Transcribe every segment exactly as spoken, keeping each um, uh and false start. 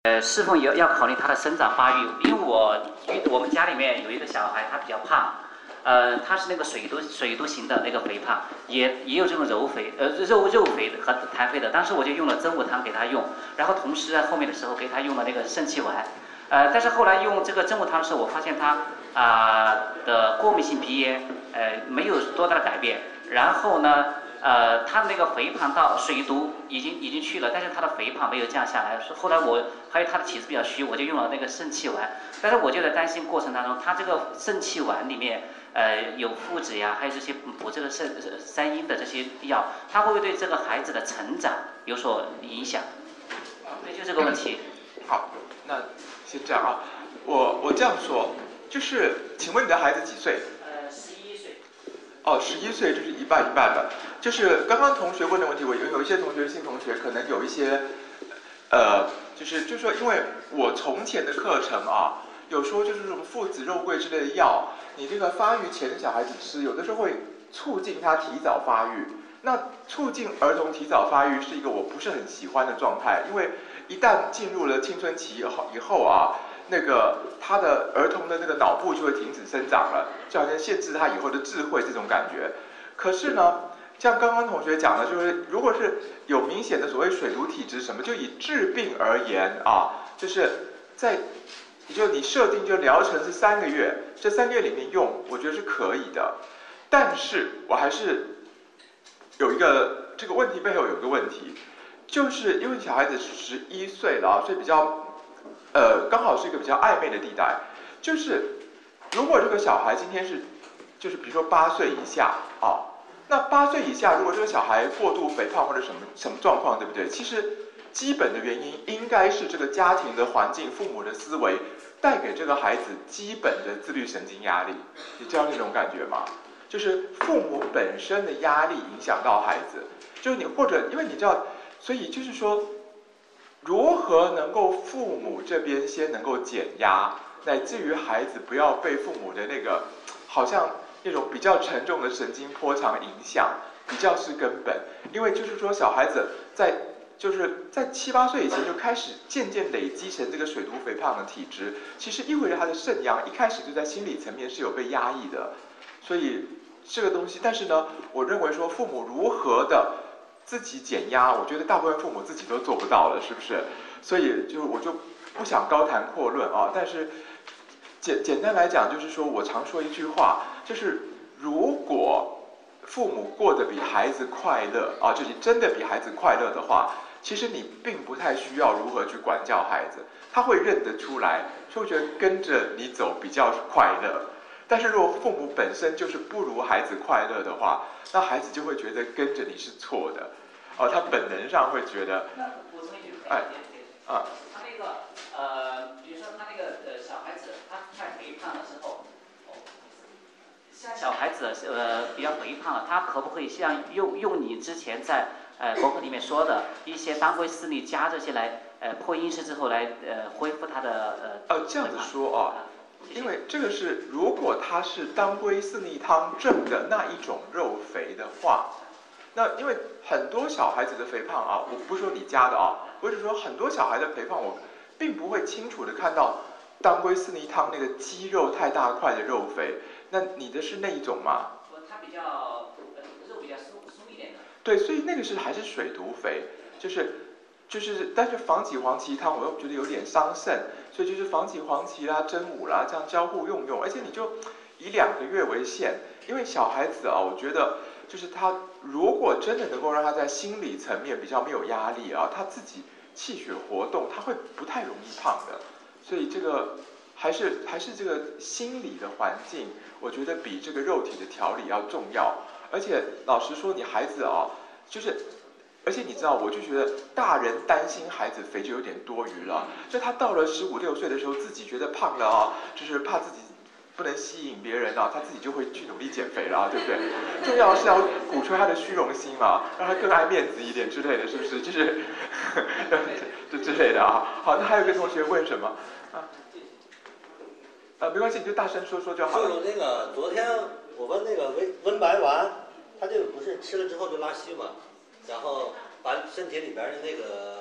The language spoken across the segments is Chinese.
呃，是否也要考虑他的生长发育？因为我我们家里面有一个小孩，他比较胖，呃，他是那个水肚水肚型的那个肥胖，也也有这种肉肥，呃肉肉肥和痰肥的。当时我就用了真武汤给他用，然后同时在后面的时候给他用了那个肾气丸，呃，但是后来用这个真武汤的时候，我发现他啊、呃、的过敏性鼻炎呃没有多大的改变，然后呢。呃，他的那个肥胖到水毒已经已经去了，但是他的肥胖没有降下来。后来我还有他的体质比较虚，我就用了那个肾气丸。但是我就在担心过程当中，他这个肾气丸里面呃有附子呀，还有这些补这个肾三阴的这些药，它会不会对这个孩子的成长有所影响？对，就这个问题。 好，那先这样啊，我我这样说，就是请问你的孩子几岁？ 呃，十一岁。 哦，十一岁就是一半一半的。就是刚刚同学问的问题，我有有一些同学新同学可能有一些，呃，就是就是说，因为我从前的课程啊，有说就是什么附子、肉桂之类的药，你这个发育前的小孩子吃，有的时候会促进他提早发育。那促进儿童提早发育是一个我不是很喜欢的状态，因为一旦进入了青春期以后以后啊，那个他的儿童的那个脑部就会停止生长了，就好像限制他以后的智慧这种感觉。可是呢，像刚刚同学讲的，就是如果是有明显的所谓水毒体质什么，就以治病而言啊，就是在就你设定就疗程是三个月，这三个月里面用，我觉得是可以的。但是我还是有一个这个问题背后有一个问题，就是因为小孩子十一岁了啊，所以比较呃刚好是一个比较暧昧的地带，就是如果这个小孩今天是就是比如说八岁以下啊。那八岁以下，如果这个小孩过度肥胖或者什么什么状况，对不对？其实基本的原因应该是这个家庭的环境、父母的思维带给这个孩子基本的自律神经压力。你知道那种感觉吗？就是父母本身的压力影响到孩子，就是你或者因为你知道，所以就是说，如何能够父母这边先能够减压，乃至于孩子不要被父母的那个好像。那种比较沉重的神经波长影响，比较是根本。因为就是说，小孩子在就是在七八岁以前就开始渐渐累积成这个水毒肥胖的体质，其实意味着他的肾阳一开始就在心理层面是有被压抑的。所以这个东西，但是呢，我认为说父母如何的自己减压，我觉得大部分父母自己都做不到了，是不是？所以就我就不想高谈阔论啊，但是。简简单来讲，就是说我常说一句话，就是如果父母过得比孩子快乐啊，就是真的比孩子快乐的话，其实你并不太需要如何去管教孩子，他会认得出来，就会觉得跟着你走比较快乐。但是如果父母本身就是不如孩子快乐的话，那孩子就会觉得跟着你是错的，哦，他本能上会觉得。 那补充一句， 哎，啊， 他那个呃，比如说他那个呃小孩子。太肥胖了之后，像小孩子呃比较肥胖了，他可不可以像用用你之前在呃博客里面说的一些当归四逆加这些来呃破阴湿之后来呃恢复他的呃？呃，这样子说啊，因为这个是如果他是当归四逆汤正的那一种肉肥的话，那因为很多小孩子的肥胖啊，我不是说你家的啊，我只是说很多小孩的肥胖，我并不会清楚的看到。当归四逆汤那个肌肉太大块的肉肥，那你的是那一种吗？ 它比较肉比较松松一点的。 对，所以那个是还是水毒肥，就是就是，但是防己黄芪汤我又觉得有点伤肾，所以就是防己黄芪啦、真武啦这样交互用用，而且你就以两个月为限，因为小孩子啊，我觉得就是他如果真的能够让他在心理层面比较没有压力啊，他自己气血活动，他会不太容易胖的。所以这个还是还是这个心理的环境，我觉得比这个肉体的调理要重要。而且老实说，你孩子啊，就是，而且你知道，我就觉得大人担心孩子肥就有点多余了。就他到了十五六岁的时候，自己觉得胖了啊，就是怕自己不能吸引别人啊，他自己就会去努力减肥了啊，对不对？重要是要鼓吹他的虚荣心嘛，让他更爱面子一点之类的，是不是？就是就之类的啊。好，那还有个同学问什么？啊，呃，没关系，你就大声说说就好了。 就是那个昨天我问那个温温白丸，他就不是吃了之后就拉稀嘛，然后把身体里边的那个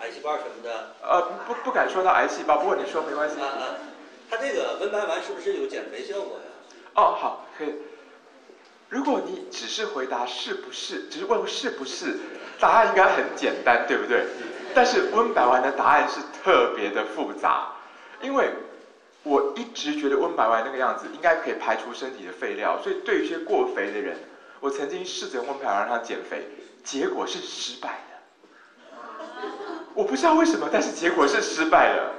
癌细胞什么的。 呃，不不敢说到癌细胞，不过你说没关系。 啊啊，它这个温白丸是不是有减肥效果呀？ 哦，好，可以。如果你只是回答是不是，只是问是不是，答案应该很简单，对不对？但是温白丸的答案是特别的复杂，因为我一直觉得温白丸那个样子应该可以排除身体的废料，所以对于一些过肥的人，我曾经试着用温白丸让他减肥，结果是失败的。我不知道为什么，但是结果是失败的。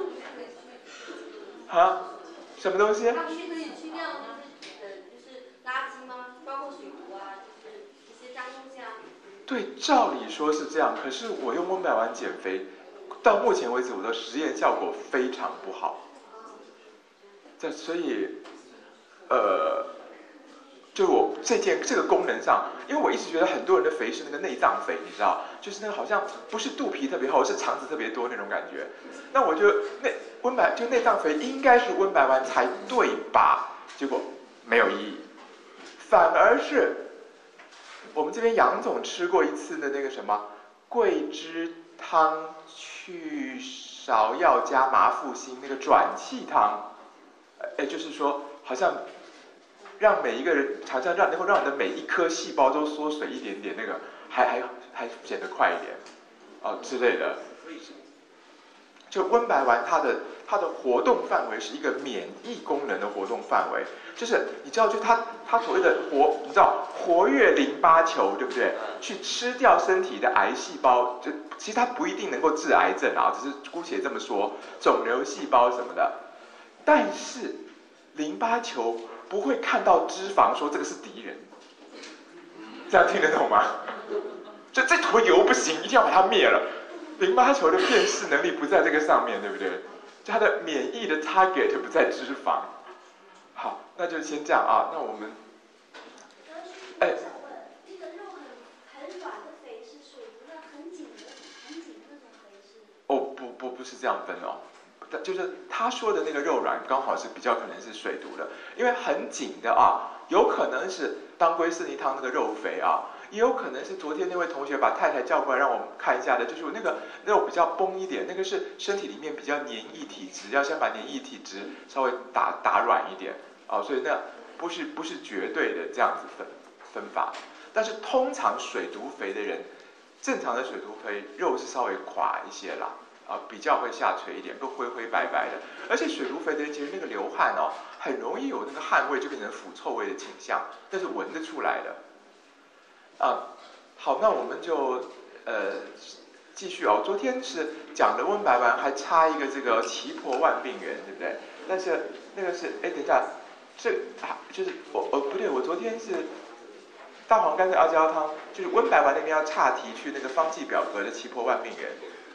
啊？什么东西？ 它去去掉就是呃就是垃圾吗？包括水壶啊，就是一些脏东西啊。 对，照理说是这样，可是我用温白丸减肥，到目前为止我的实验效果非常不好。这所以，呃，就我这件这个功能上，因为我一直觉得很多人的肥是那个内脏肥，你知道，就是那个好像不是肚皮特别厚，是肠子特别多那种感觉。那我觉得那温白就内脏肥应该是温白丸才对吧？结果没有意义，反而是我们这边杨总吃过一次的那个什么桂枝汤去芍药加麻附辛那个转气汤，哎，就是说好像让每一个人好像让能够让你的每一颗细胞都缩水一点点，那个还还还减得快一点哦之类的。就温白丸它的它的活动范围是一个免疫功能的活动范围，就是你知道，就它它所谓的活，你知道活跃淋巴球，对不对？去吃掉身体的癌细胞，就其实它不一定能够治癌症啊，只是姑且这么说，肿瘤细胞什么的。但是淋巴球不会看到脂肪说这个是敌人，这样听得懂吗？就这坨油不行，一定要把它灭了。淋巴球的辨识能力不在这个上面，对不对？就它的免疫的 target 不在脂肪。好，那就先这样啊。那我们，哎， 那个肉很很软的肥是水煮的，很紧的很紧的那种肥是？ 哦，不不不是这样分哦。就是他说的那个肉软，刚好是比较可能是水毒的，因为很紧的啊，有可能是当归四逆汤那个肉肥啊，也有可能是昨天那位同学把太太叫过来让我们看一下的，就是那个肉比较崩一点，那个是身体里面比较黏液体质，要先把黏液体质稍微打打软一点啊，所以那不是不是绝对的这样子分分法，但是通常水毒肥的人，正常的水毒肥肉是稍微垮一些啦。啊，比较会下垂一点，都灰灰白白的，而且水毒肥的人其实那个流汗哦，很容易有那个汗味就变成腐臭味的倾向，那是闻得出来的。啊，好，那我们就呃继续哦。昨天是讲的温白丸，还差一个这个奇婆万病源，对不对？但是那个是，哎，等一下，这啊就是我哦不对，我昨天是大黄甘蔗阿胶汤，就是温白丸那边要岔题去那个方剂表格的奇婆万病源。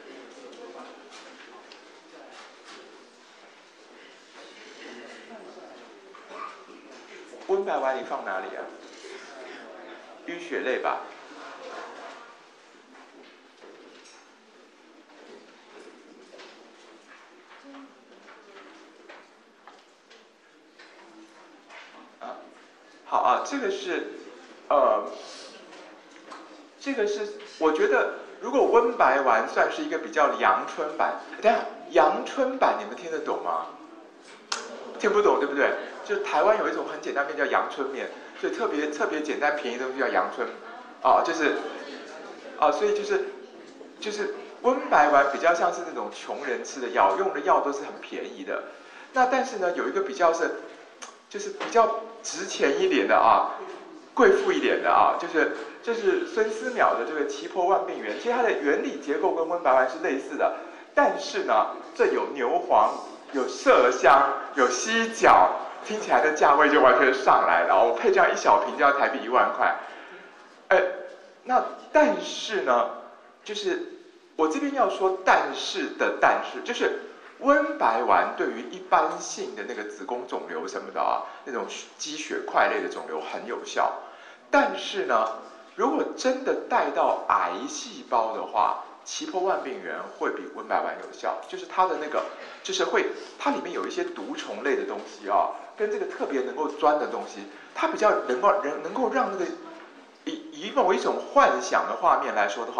温白丸你放哪里啊？淤血类吧。啊，好啊，这个是，呃，这个是我觉得，如果温白丸算是一个比较阳春版，等下阳春版你们听得懂吗？听不懂对不对？就台湾有一种很简单面叫阳春面，所以特别特别简单便宜的东西叫阳春，哦，就是哦，所以就是就是温白丸比较像是那种穷人吃的药，用的药都是很便宜的。那但是呢，有一个比较是就是比较值钱一点的啊，贵妇一点的啊，就是就是孙思邈的这个奇婆万病源，其实它的原理结构跟温白丸是类似的，但是呢，这有牛黄。有麝香，有犀角，听起来的价位就完全上来了。我配这样一小瓶就要台币一万块。哎，那但是呢，就是我这边要说但是的但是，就是温白丸对于一般性的那个子宫肿瘤什么的啊，那种积血块类的肿瘤很有效。但是呢，如果真的带到癌细胞的话，奇婆万病源会比温白丸有效，就是它的那个，就是会，它里面有一些毒虫类的东西啊，跟这个特别能够钻的东西，它比较能够能能够让那个以以某一种幻想的画面来说的话，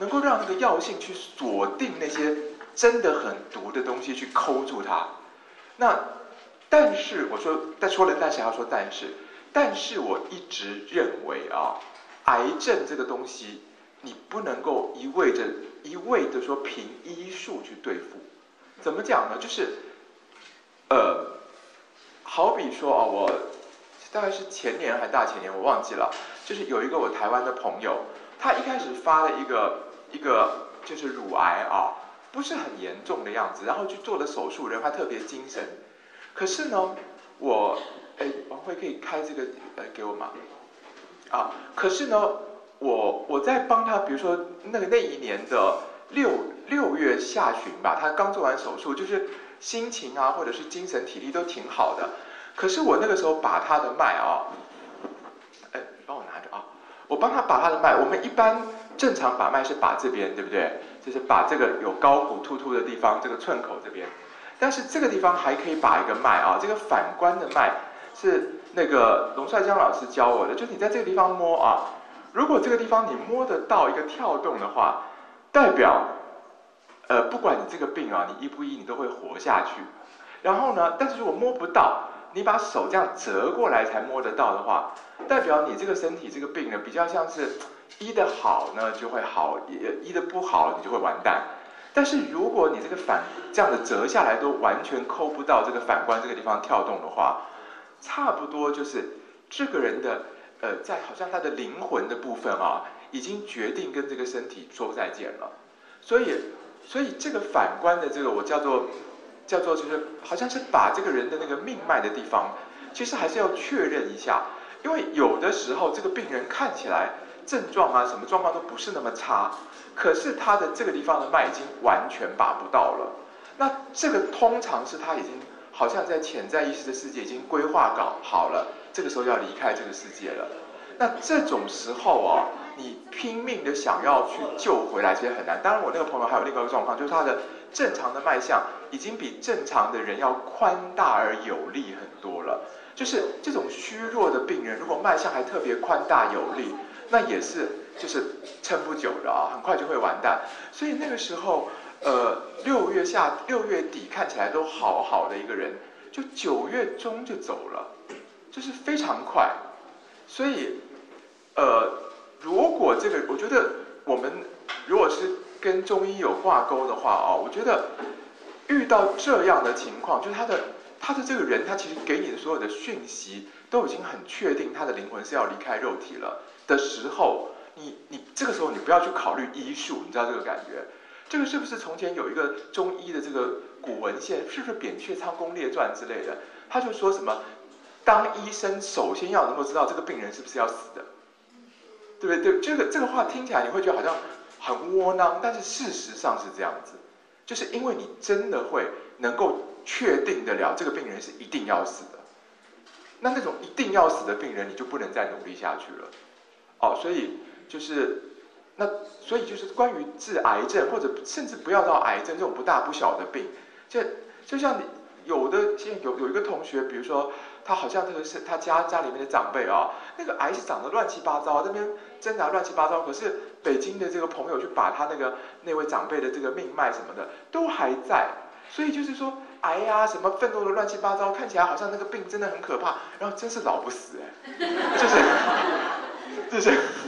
能够让那个药性去锁定那些真的很毒的东西，去抠住它。那但是我说，但说了，但是还要说但是，但是我一直认为啊，癌症这个东西，你不能够一味着一味的说凭医术去对付。怎么讲呢？就是，呃，好比说啊，我大概是前年还大前年，我忘记了，就是有一个我台湾的朋友，他一开始发了一个一个就是乳癌啊，不是很严重的样子，然后去做了手术，人还特别精神。可是呢，我哎，王慧可以开这个呃给我吗？啊，可是呢，我我在帮他，比如说那个那一年的六六月下旬吧，他刚做完手术，就是心情啊或者是精神体力都挺好的。可是我那个时候把他的脉啊，哎，帮我拿着啊，我帮他把他的脉，我们一般正常把脉是把这边，对不对？就是把这个有高骨突突的地方，这个寸口这边。但是这个地方还可以把一个脉啊，这个反关的脉是那个龙帅江老师教我的，就是你在这个地方摸啊，如果这个地方你摸得到一个跳动的话，代表呃不管你这个病啊，你医不医你都会活下去。然后呢，但是如果摸不到，你把手这样折过来才摸得到的话，代表你这个身体这个病呢，比较像是医得好呢就会好，医得不好你就会完蛋。但是如果你这个反这样的折下来都完全抠不到这个反关这个地方跳动的话，差不多就是这个人的呃，在好像他的灵魂的部分啊，已经决定跟这个身体说再见了。所以，所以这个反关的这个我叫做叫做就是好像是把这个人的那个命脉的地方，其实还是要确认一下，因为有的时候这个病人看起来症状啊什么状况都不是那么差。可是他的这个地方的脉已经完全把不到了，那这个通常是他已经好像在潜在意识的世界已经规划搞好了，这个时候要离开这个世界了。那这种时候啊，你拼命的想要去救回来，其实很难。当然，我那个朋友还有另外一个状况，就是他的正常的脉象已经比正常的人要宽大而有力很多了。就是这种虚弱的病人，如果脉象还特别宽大有力，那也是就是撑不久的啊，很快就会完蛋。所以那个时候，呃，六月下六月底看起来都好好的一个人，就九月中就走了，就是非常快。所以，呃，如果这个，我觉得我们如果是跟中医有挂钩的话啊，我觉得遇到这样的情况，就是他的他的这个人，他其实给你的所有的讯息都已经很确定，他的灵魂是要离开肉体了的时候，你你这个时候你不要去考虑医术，你知道这个感觉？这个是不是从前有一个中医的这个古文献，是不是《扁鹊仓宫列传》之类的？他就说什么，当医生首先要能够知道这个病人是不是要死的，对不对？对，这个这个话听起来你会觉得好像很窝囊，但是事实上是这样子，就是因为你真的会能够确定得了这个病人是一定要死的，那那种一定要死的病人，你就不能再努力下去了。哦，所以就是那，所以就是关于治癌症，或者甚至不要到癌症这种不大不小的病，就就像你有的现在有有一个同学，比如说他好像这个是他家家里面的长辈啊，那个癌是长得乱七八糟，那边挣扎乱七八糟，可是北京的这个朋友去把他那个那位长辈的这个命脉什么的都还在，所以就是说癌呀、啊、什么奋斗的乱七八糟，看起来好像那个病真的很可怕，然后真是老不死哎，就是。就是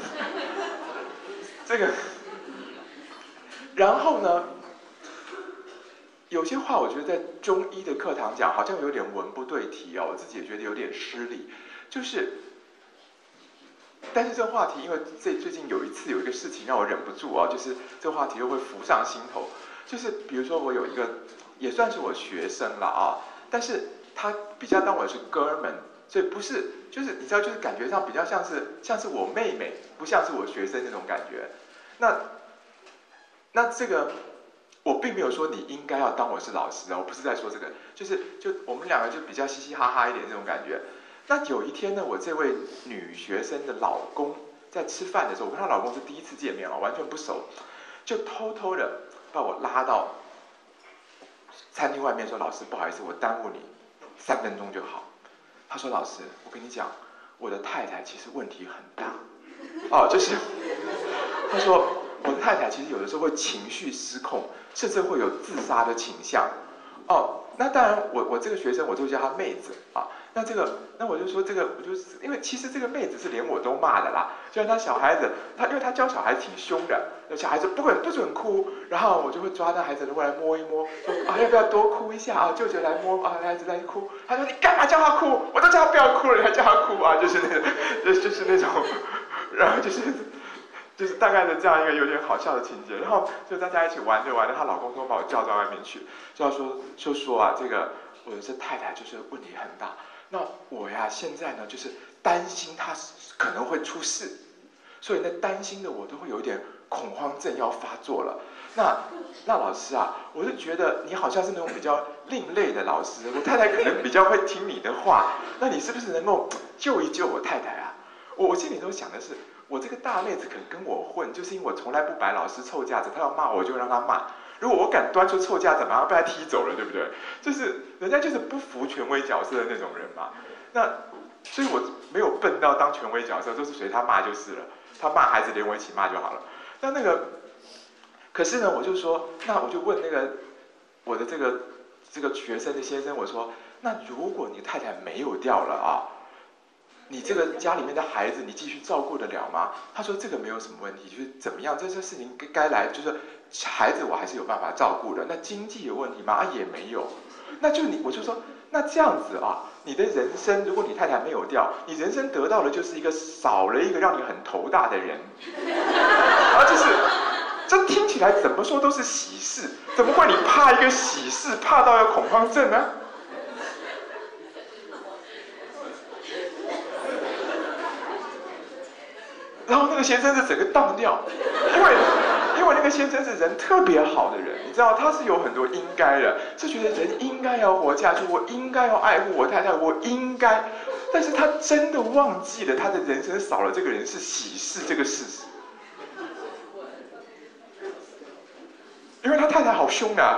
这个，然后呢，有些话我觉得在中医的课堂讲，好像有点文不对题哦，我自己也觉得有点失礼。就是，但是这个话题，因为最最近有一次有一个事情让我忍不住啊，就是这个话题又会浮上心头。就是比如说我有一个也算是我学生了啊，但是他比较当我是哥们。所以不是，就是你知道，就是感觉上比较像是像是我妹妹，不像是我学生那种感觉。那那这个我并没有说你应该要当我是老师啊，我不是在说这个，就是就我们两个就比较嘻嘻哈哈一点这种感觉。那有一天呢，我这位女学生的老公在吃饭的时候，我跟她老公是第一次见面啊，完全不熟，就偷偷的把我拉到餐厅外面说：“老师，不好意思，我耽误你三分钟就好。”他说：“老师，我跟你讲，我的太太其实问题很大，哦，就是他说我的太太其实有的时候会情绪失控，甚至会有自杀的倾向。哦，那当然我我这个学生我就叫她妹子啊。那这个，那我就说这个，我就是因为其实这个妹子是连我都骂的啦，就像她小孩子，她因为她教小孩子挺凶的，小孩子不准不准哭，然后我就会抓那孩子过来摸一摸，说啊要不要多哭一下啊，舅舅来摸啊，孩子来哭，他说你干嘛叫他哭？我都叫他不要哭了，你还叫他哭啊？就是那种，就就是那种，然后就是。就是大概的这样一个有点好笑的情节，然后就大家一起玩着玩着，她老公都把我叫到外面去，就要说就说啊，这个我的这太太就是问题很大，那我呀现在呢就是担心她可能会出事，所以那担心的我都会有一点恐慌症要发作了。那那老师啊，我就觉得你好像是那种比较另类的老师，我太太可能比较会听你的话，那你是不是能够救一救我太太啊？我我心里都想的是。我这个大妹子肯跟我混，就是因为我从来不摆老师臭架子，她要骂我就让她骂。如果我敢端出臭架子，马上被她踢走了，对不对？就是人家就是不服权威角色的那种人嘛。那所以我没有笨到当权威角色，都是随她骂就是了。她骂孩子连我一起骂就好了。那那个，可是呢，我就说，那我就问那个我的这个这个学生的先生，我说，那如果你太太没有掉了啊？你这个家里面的孩子，你继续照顾得了吗？他说这个没有什么问题，就是怎么样，这些事情该来，就是孩子我还是有办法照顾的。那经济有问题吗？啊也没有。那就你，我就说，那这样子啊，你的人生，如果你太太没有掉，你人生得到的就是一个少了一个让你很头大的人，啊，就是这听起来怎么说都是喜事，怎么会你怕一个喜事，怕到要恐慌症呢？然后那个先生是整个荡掉，因为因为那个先生是人特别好的人，你知道他是有很多应该的，是觉得人应该要活下去，我应该要爱护我太太，我应该，但是他真的忘记了他的人生少了这个人是喜事这个事实，因为他太太好凶啊，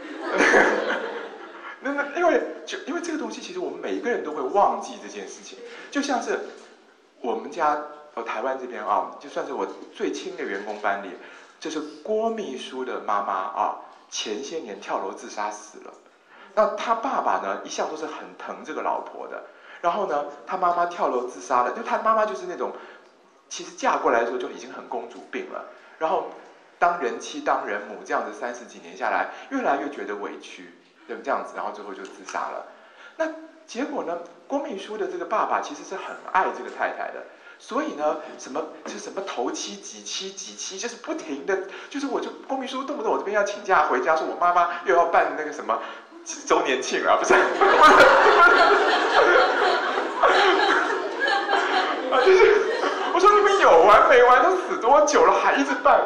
那那因为就因为这个东西，其实我们每一个人都会忘记这件事情，就像是我们家。呃，台湾这边啊，就算是我最亲的员工班里，就是郭秘书的妈妈啊，前些年跳楼自杀死了。那他爸爸呢，一向都是很疼这个老婆的。然后呢，他妈妈跳楼自杀了，因为他妈妈就是那种，其实嫁过来的时候就已经很公主病了。然后当人妻当人母这样子三十几年下来，越来越觉得委屈，对不这样子，然后最后就自杀了。那结果呢，郭秘书的这个爸爸其实是很爱这个太太的。所以呢，什么就是什么头七几七几七，就是不停的，就是我就郭秘书动不动我这边要请假回家，说我妈妈又要办那个什么周年庆啊，不是，啊，就是我说你们有完没完？都死多久了还一直办？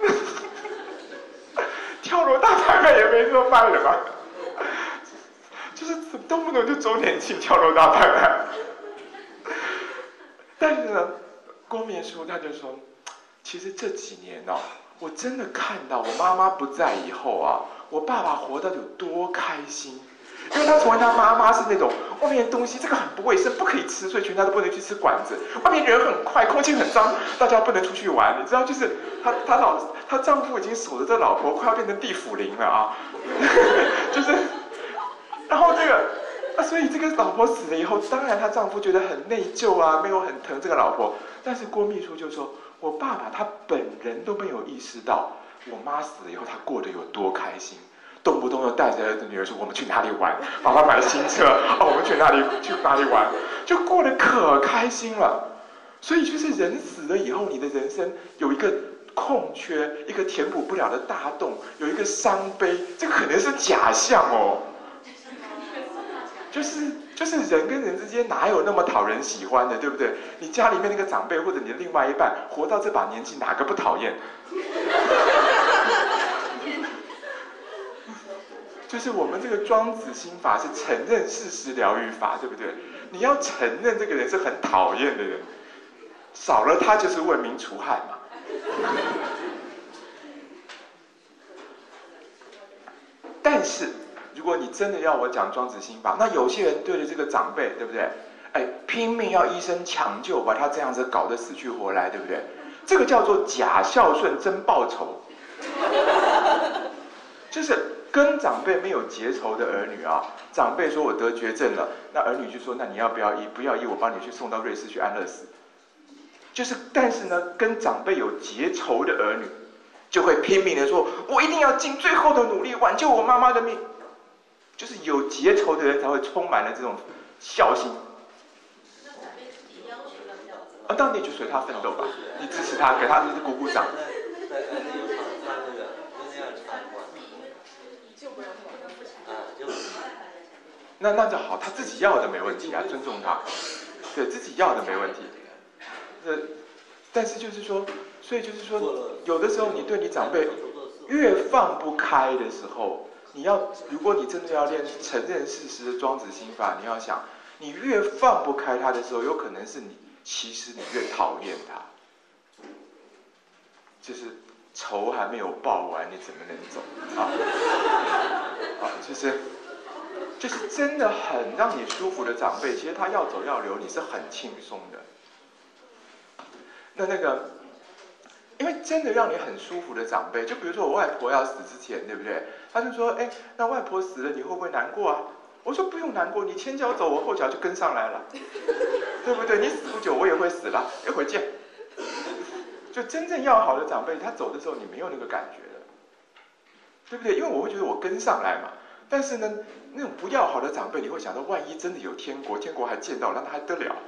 跳楼大拍卖也没这么办的吧？就是动不动就周年庆跳楼大拍卖。但是呢，郭秘书他就说，其实这几年哦，我真的看到我妈妈不在以后啊，我爸爸活得有多开心，因为他从他妈妈是那种外面的东西这个很不卫生，不可以吃，所以全家都不能去吃馆子，外面人很快，空气很脏，大家不能出去玩，你知道，就是她她老她丈夫已经守着这老婆快要变成地府灵了啊，就是，然后这个。啊，所以这个老婆死了以后，当然她丈夫觉得很内疚啊，没有很疼这个老婆。但是郭秘书就说，我爸爸他本人都没有意识到，我妈死了以后他过得有多开心，动不动就带着儿子女儿说我们去哪里玩，爸爸买新车，哦，我们去哪里去哪里玩，就过得可开心了。所以就是人死了以后，你的人生有一个空缺，一个填补不了的大洞，有一个伤悲，这个可能是假象哦。就是就是人跟人之间哪有那么讨人喜欢的，对不对？你家里面那个长辈或者你的另外一半活到这把年纪，哪个不讨厌？就是我们这个庄子心法是承认事实疗愈法，对不对？你要承认这个人是很讨厌的人，少了他就是为民除害嘛。但是如果你真的要我讲庄子心法，那有些人对着这个长辈，对不对？哎，拼命要医生抢救，把他这样子搞得死去活来，对不对？ 这个叫做假孝顺真报仇，就是跟长辈没有结仇的儿女啊，长辈说我得绝症了，那儿女就说那你要不要医？不要医，我帮你去送到瑞士去安乐死。就是，但是呢，跟长辈有结仇的儿女，就会拼命的说，我一定要尽最后的努力挽救我妈妈的命。就是有结仇的人才会充满了这种孝心。 那长辈自己要求要这样子。 啊，当然你就随他奋斗吧，你支持他，给他就是鼓鼓掌。 在在那有厂商那个就那样参观。 就不让我们父亲。 啊，就。 那那就好，他自己要的没问题啊，尊重他，对自己要的没问题。呃，但是就是说，所以就是说，有的时候你对你长辈越放不开的时候，你要，如果你真的要练承认事实的庄子心法，你要想，你越放不开他的时候，有可能是你其实你越讨厌他，就是仇还没有报完，你怎么能走啊？啊，就是就是真的很让你舒服的长辈，其实他要走要留，你是很轻松的。那那个，因为真的让你很舒服的长辈，就比如说我外婆要死之前，对不对？他就说，哎，那外婆死了，你会不会难过啊？我说不用难过，你前脚走，我后脚就跟上来了，对不对？你死不久，我也会死了，一会儿见。就真正要好的长辈，他走的时候你没有那个感觉的，对不对？因为我会觉得我跟上来嘛。但是呢，那种不要好的长辈，你会想到，万一真的有天国，天国还见到，那还得了？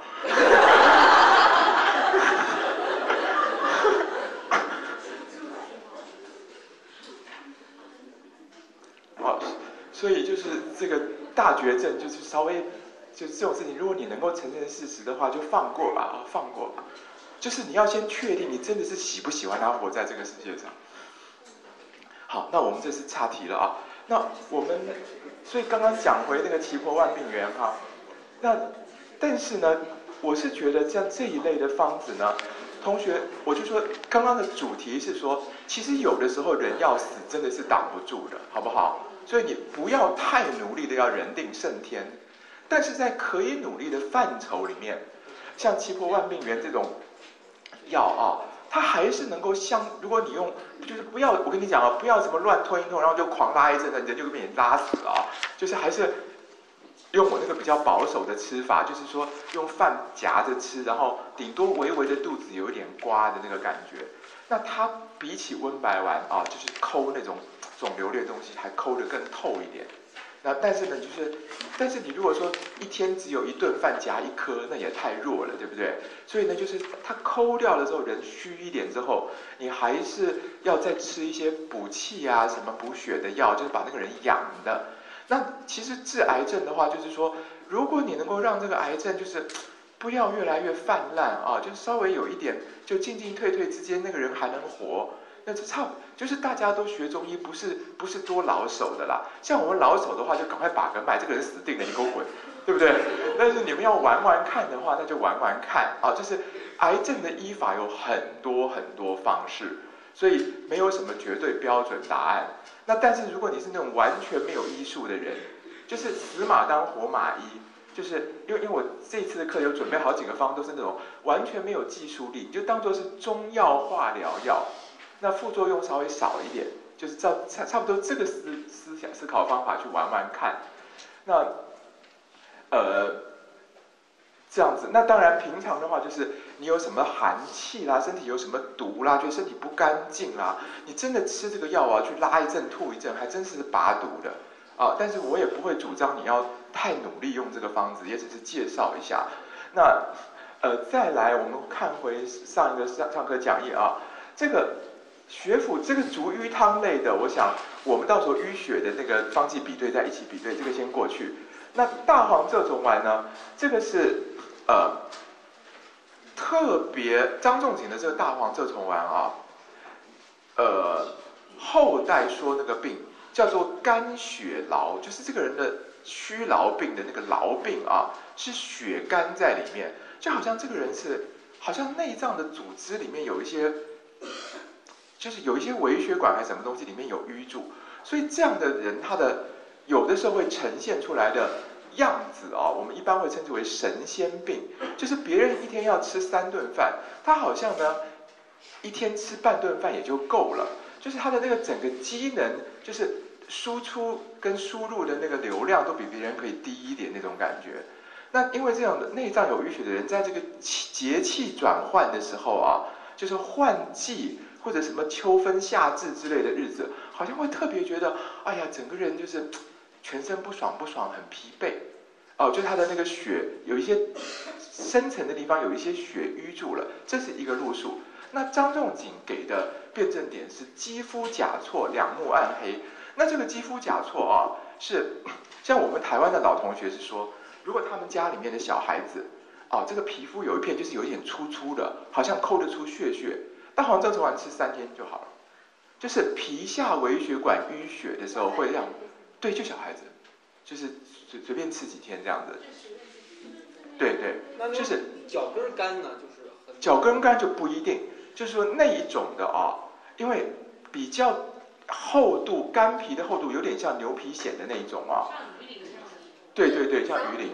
好，所以就是这个大绝症，就是稍微，就是这种事情，如果你能够承认事实的话，就放过吧，啊，放过吧。就是你要先确定你真的是喜不喜欢他活在这个世界上。好，那我们这是岔题了啊。那我们所以刚刚讲回那个奇婆万病源哈，那但是呢，我是觉得像这一类的方子呢，同学，我就说刚刚的主题是说，其实有的时候人要死真的是挡不住的，好不好？所以你不要太努力的要人定胜天，但是在可以努力的范畴里面，像奇婆万病源这种药啊，它还是能够像，如果你用，就是不要，我跟你讲啊，不要什么乱吞一通，然后就狂拉一阵，人就被你拉死了啊，就是还是用我那个比较保守的吃法，就是说用饭夹着吃，然后顶多微微的肚子有一点刮的那个感觉。那它比起温白丸啊，就是抠那种肿瘤类的东西，还抠得更透一点。那但是呢，就是，但是你如果说一天只有一顿饭夹一颗，那也太弱了，对不对？所以呢，就是它抠掉了之后，人虚一点之后，你还是要再吃一些补气啊、什么补血的药，就是把那个人养的。那其实治癌症的话，就是说，如果你能够让这个癌症就是不要越来越泛滥啊，就稍微有一点，就进进退退之间，那个人还能活。那这差就是大家都学中医，不是不是多老手的啦。像我们老手的话，就赶快把个脉，这个人死定了，你给我滚，对不对？但是你们要玩玩看的话，那就玩玩看啊。就是癌症的医法有很多很多方式，所以没有什么绝对标准答案。那但是如果你是那种完全没有医术的人，就是死马当活马医。就是因为因为我这一次的课有准备好几个方，都是那种完全没有技术力，就当做是中药化疗药。那副作用稍微少一点，就是照差差不多这个思思想思考方法去玩玩看。那呃这样子，那当然平常的话，就是你有什么寒气啦，身体有什么毒啦，觉得身体不干净啦，你真的吃这个药啊，去拉一阵吐一阵，还真是拔毒的啊。但是我也不会主张你要太努力用这个方子，也只是介绍一下。那呃再来，我们看回上一个上上课讲义啊，这个。血府这个逐瘀汤类的，我想我们到时候淤血的那个方剂比对在一起比对，这个先过去。那大黄蛰虫丸呢？这个是呃特别张仲景的这个大黄蛰虫丸啊，呃后代说那个病叫做肝血痨，就是这个人的虚劳病的那个痨病啊，是血肝在里面，就好像这个人是好像内脏的组织里面有一些。就是有一些微血管还是什么东西里面有淤住，所以这样的人他的有的时候会呈现出来的样子啊、哦，我们一般会称之为神仙病，就是别人一天要吃三顿饭，他好像呢一天吃半顿饭也就够了，就是他的那个整个机能，就是输出跟输入的那个流量都比别人可以低一点那种感觉。那因为这样的内脏有淤血的人，在这个节气转换的时候啊，就是换季或者什么秋分夏至之类的日子，好像会特别觉得，哎呀，整个人就是全身不爽不爽，很疲惫。哦，就是他的那个血有一些深层的地方有一些血淤住了，这是一个路数。那张仲景给的辩证点是肌肤甲错，两目暗黑。那这个肌肤甲错啊，是像我们台湾的老同学是说，如果他们家里面的小孩子，哦，这个皮肤有一片就是有一点粗粗的，好像抠得出血血，大黄正成丸吃三天就好了。就是皮下微血管淤血的时候会让，对，就小孩子，就是随随便吃几天这样子。对对，就是脚跟干呢，就是脚跟干就不一定，就是说那一种的啊，因为比较厚度干皮的厚度有点像牛皮癣的那一种啊。对对对，像鱼鳞。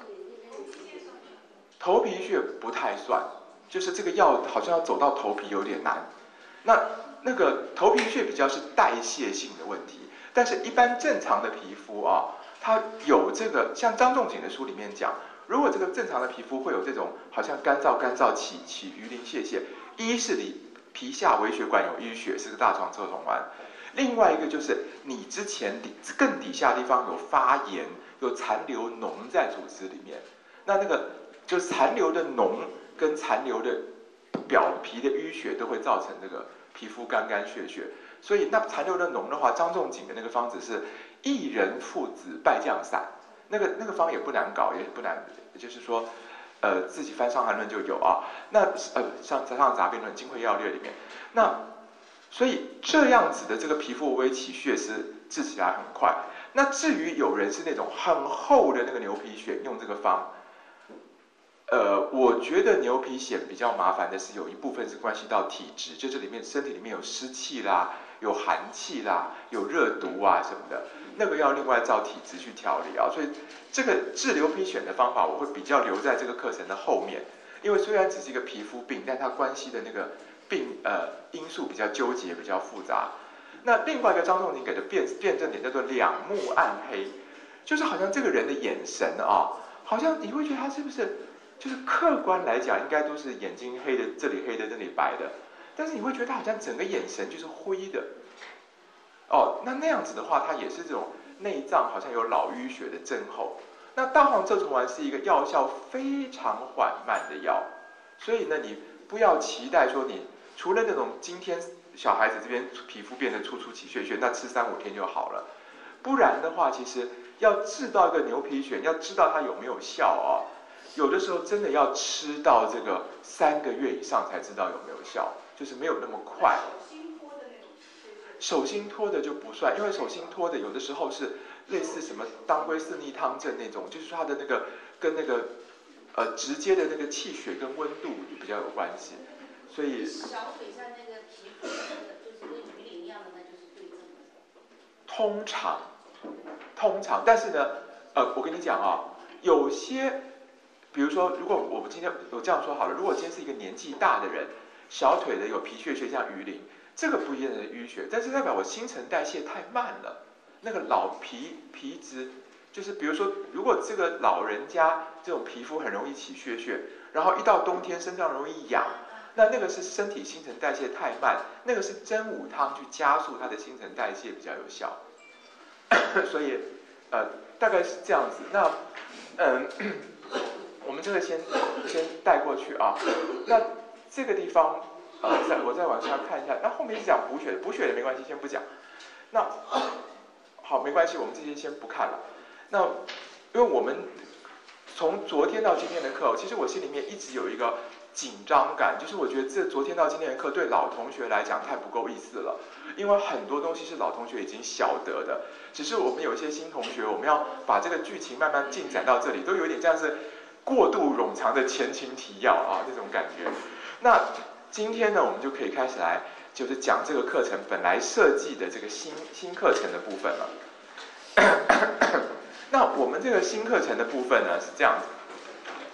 头皮屑不太算，就是这个药好像要走到头皮有点难。那那个头皮屑比较是代谢性的问题，但是一般正常的皮肤啊，它有这个，像张仲景的书里面讲，如果这个正常的皮肤会有这种好像干燥干燥起起鱼鳞屑屑，一是你皮下微血管有淤血，是个大肠侧筒丸；另外一个就是你之前底更底下地方有发炎，有残留脓在组织里面，那那个就是残留的脓跟残留的表皮的淤血都会造成这个皮肤干干血血。所以那残留的脓的话，张仲景的那个方子是薏仁附子败酱散，那个那个方也不难搞，也不难，就是说，呃，自己翻《伤寒论》就有啊。那呃，像《上杂病论》《金匮要略》里面，那所以这样子的这个皮肤微起血是治起来很快。那至于有人是那种很厚的那个牛皮癣，用这个方，呃，我觉得牛皮癣比较麻烦的是有一部分是关系到体质，就这里面身体里面有湿气啦，有寒气啦，有热毒啊什么的，那个要另外照体质去调理啊。所以这个治牛皮癣的方法，我会比较留在这个课程的后面，因为虽然只是一个皮肤病，但它关系的那个病呃因素比较纠结，比较复杂。那另外一个张仲景给的辩辩证点叫做两目暗黑，就是好像这个人的眼神啊，好像你会觉得他是不是就是客观来讲应该都是眼睛黑的，这里黑的，这里白的，但是你会觉得他好像整个眼神就是灰的。哦，那那样子的话，它也是这种内脏好像有老淤血的症候。那大黄甑虫丸是一个药效非常缓慢的药，所以呢，你不要期待说你除了那种今天小孩子这边皮肤变得粗粗起血血，那吃三五天就好了。不然的话，其实要治到一个牛皮癣，要知道它有没有效啊，有的时候真的要吃到这个三个月以上才知道有没有效，就是没有那么快。手心脱的就不算，因为手心脱的有的时候是类似什么当归四逆汤症那种，就是说它的那个跟那个呃直接的那个气血跟温度比较有关系，所以小腿上那个皮肤就是跟鱼鳞一样的，那就是对症的。 通常通常，但是呢，呃，我跟你讲啊，有些比如说，如果我们今天我这样说好了，如果今天是一个年纪大的人，小腿的有皮屑屑像鱼鳞。这个不一定是淤血，但是代表我新陈代谢太慢了。那个老皮皮质，就是比如说，如果这个老人家这种皮肤很容易起屑屑，然后一到冬天身上容易痒，那那个是身体新陈代谢太慢，那个是真武汤去加速它的新陈代谢比较有效。所以，呃，大概是这样子。那，嗯，我们这个先先带过去啊。那这个地方。呃，再我再往下看一下，那后面是讲补血的，补血的没关系，先不讲。那好，没关系，我们这些先不看了。那因为我们从昨天到今天的课，其实我心里面一直有一个紧张感，就是我觉得这昨天到今天的课对老同学来讲太不够意思了，因为很多东西是老同学已经晓得的，只是我们有一些新同学，我们要把这个剧情慢慢进展到这里，都有点像是过度冗长的前情提要啊，这种感觉。那今天呢，我们就可以开始来，就是讲这个课程本来设计的这个新新课程的部分了。那我们这个新课程的部分呢是这样子，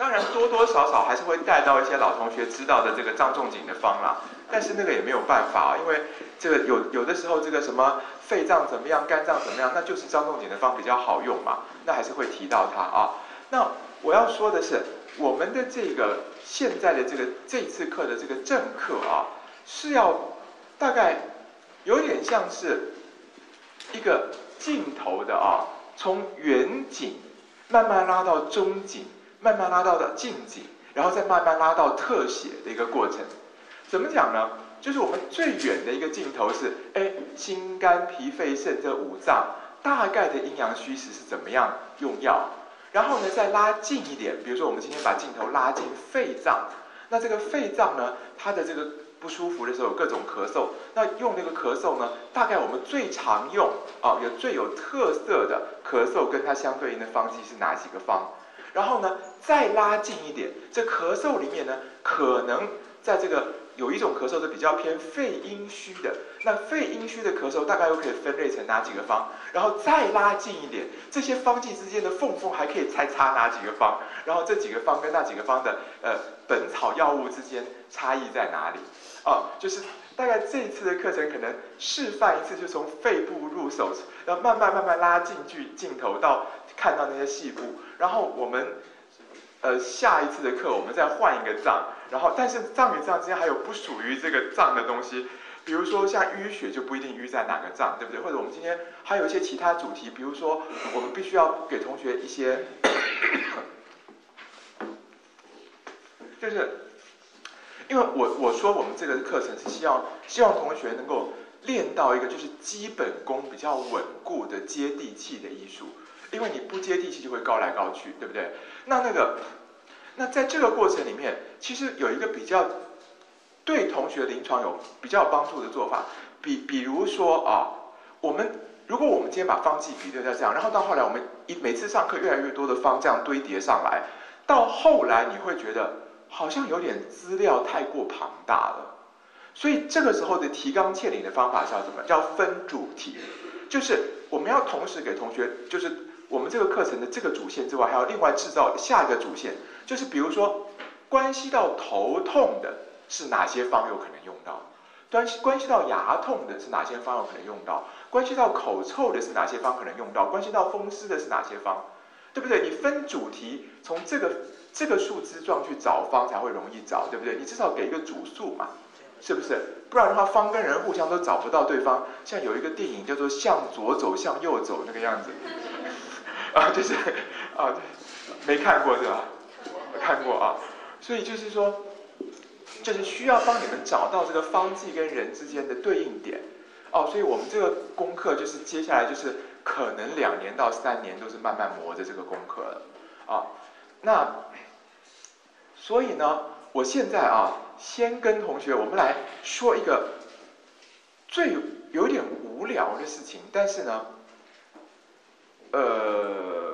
当然多多少少还是会带到一些老同学知道的这个张仲景的方啦，但是那个也没有办法，因为这个有有的时候这个什么肺脏怎么样，肝脏怎么样，那就是张仲景的方比较好用嘛，那还是会提到它啊。那我要说的是，我们的这个现在的这个这次课的这个正课啊，是要大概有点像是一个镜头的啊，从远景慢慢拉到中景，慢慢拉到的近景，然后再慢慢拉到特写的一个过程。怎么讲呢？就是我们最远的一个镜头是，哎，心肝脾肺肾这五脏大概的阴阳虚实是怎么样用药，然后呢再拉近一点，比如说我们今天把镜头拉进肺脏，那这个肺脏呢，它的这个不舒服的时候有各种咳嗽，那用那个咳嗽呢，大概我们最常用啊，有最有特色的咳嗽跟它相对应的方剂是哪几个方？然后呢再拉近一点，这咳嗽里面呢，可能在这个有一种咳嗽是比较偏肺阴虚的，那肺阴虚的咳嗽大概又可以分类成哪几个方？然后再拉近一点，这些方剂之间的缝缝还可以再插哪几个方？然后这几个方跟那几个方的呃本草药物之间差异在哪里？哦，就是大概这一次的课程可能示范一次，就从肺部入手，然后慢慢慢慢拉近距镜头到看到那些细部，然后我们呃下一次的课我们再换一个脏，然后但是脏与脏之间还有不属于这个脏的东西，比如说像淤血就不一定淤在哪个脏，对不对？或者我们今天还有一些其他主题，比如说我们必须要给同学一些，就是因为我我说我们这个课程是希望希望同学能够练到一个就是基本功比较稳固的接地气的艺术，因为你不接地气就会高来高去，对不对？那那个那在这个过程里面，其实有一个比较对同学临床有比较有帮助的做法，比比如说啊，我们如果我们今天把方剂比对在这样，然后到后来我们一每次上课越来越多的方这样堆叠上来，到后来你会觉得好像有点资料太过庞大了，所以这个时候的提纲挈领的方法是要怎么？叫分主题，就是我们要同时给同学，就是我们这个课程的这个主线之外，还要另外制造下一个主线，就是比如说关系到头痛的是哪些方有可能用到，关系关系到牙痛的是哪些方有可能用到，关系到口臭的是哪些方可能用到，关系到风湿的是哪些方，对不对？你分主题，从这个这个树枝状去找方才会容易找，对不对？你至少给一个主诉嘛，是不是？不然的话，方跟人互相都找不到对方。像有一个电影叫做《向左走，向右走》那个样子，啊，就是啊，没看过是吧？看过啊，所以就是说，就是需要帮你们找到这个方剂跟人之间的对应点。哦，所以我们这个功课就是接下来就是可能两年到三年都是慢慢磨着这个功课了啊。那所以呢，我现在啊，先跟同学我们来说一个最有点无聊的事情，但是呢，呃，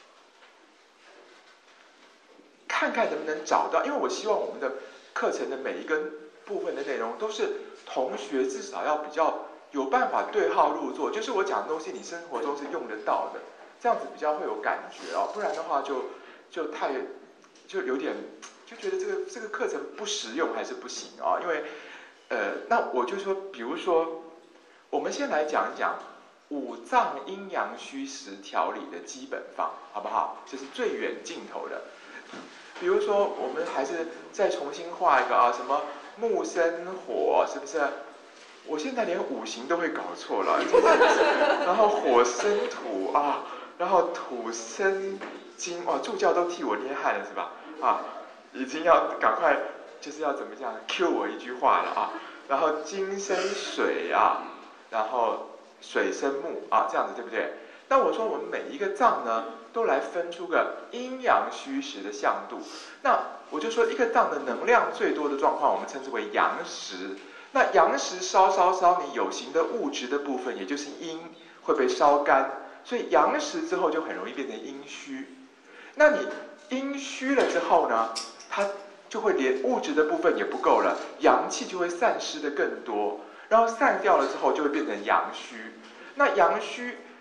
看看能不能找到，因为我希望我们的课程的每一个部分的内容都是同学至少要比较有办法对号入座，就是我讲的东西你生活中是用得到的，这样子比较会有感觉哦，不然的话就就太就有点就觉得这个这个课程不实用还是不行啊、哦，因为呃，那我就说，比如说，我们先来讲一讲五脏阴阳虚实调理的基本方，好不好？这是最远镜头的。比如说，我们还是再重新画一个啊，什么木生火，是不是？我现在连五行都会搞错了，然后火生土啊，然后土生金，哇，助教都替我捏汗了，是吧？啊，已经要赶快，就是要怎么讲 ，cue 我一句话了啊。然后金生水啊，然后水生木啊，这样子对不对？那我说我们每一个脏呢，都来分出个阴阳虚实的向度。那我就说一个脏的能量最多的状况，我们称之为阳实。那阳实烧烧烧，你有形的物质的部分，也就是阴，会被烧干，所以阳实之后就很容易变成阴虚。那你阴虚了之后呢，它就会连物质的部分也不够了，阳气就会散失的更多，然后散掉了之后就会变成阳虚。那阳虚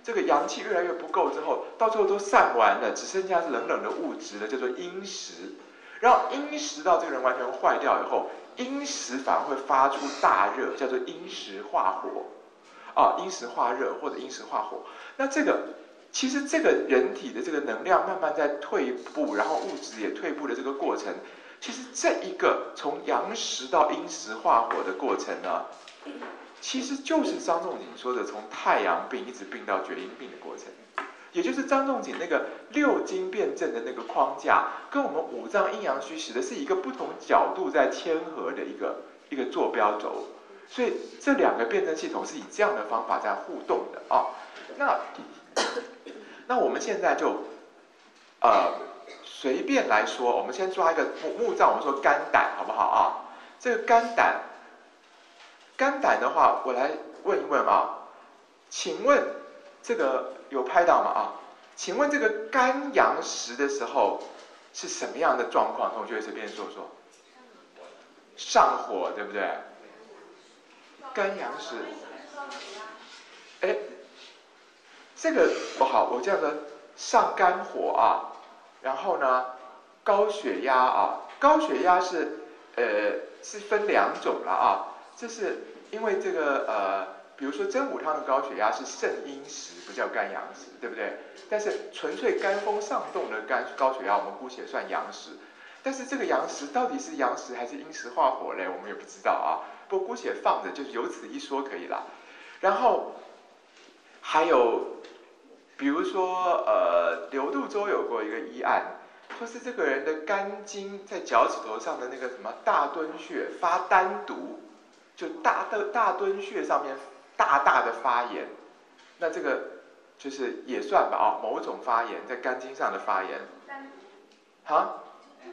这个阳气越来越不够之后，到最后都散完了，只剩下是冷冷的物质了，叫做阴实。然后阴实到这个人完全坏掉以后，阴实反而会发出大热，叫做阴实化火，啊，阴实化热或者阴实化火。那这个其实这个人体的这个能量慢慢在退步，然后物质也退步的这个过程，其实这一个从阳实到阴实化火的过程呢，其实就是张仲景说的从太阳病一直病到厥阴病的过程。也就是张仲景那个六经辩证的那个框架，跟我们五脏阴阳虚实的是一个不同角度在牵合的一个一个坐标轴，所以这两个辩证系统是以这样的方法在互动的啊。那那我们现在就呃随便来说，我们先抓一个木木脏，我们说肝胆好不好啊？这个肝胆，肝胆的话，我来问一问啊，请问这个有拍到吗？啊，请问这个肝阳实的时候是什么样的状况？同学随便说说。上火，对不对？肝阳实，哎，这个不好，我这样的上肝火啊，然后呢，高血压啊，高血压是呃是分两种了啊，这是因为这个呃。比如说真武汤的高血压是肾阴实，不叫肝阳实，对不对？但是纯粹肝风上动的肝高血压，我们姑且算阳实。但是这个阳实到底是阳实还是阴实化火嘞？我们也不知道啊。不过姑且放着，就是有此一说可以啦。然后还有，比如说呃，刘度洲有过一个医案，说是这个人的肝经在脚趾头上的那个什么大敦穴发单独，就大的大敦穴上面大大的发炎，那这个就是也算吧啊，某种发炎在肝经上的发炎。啊？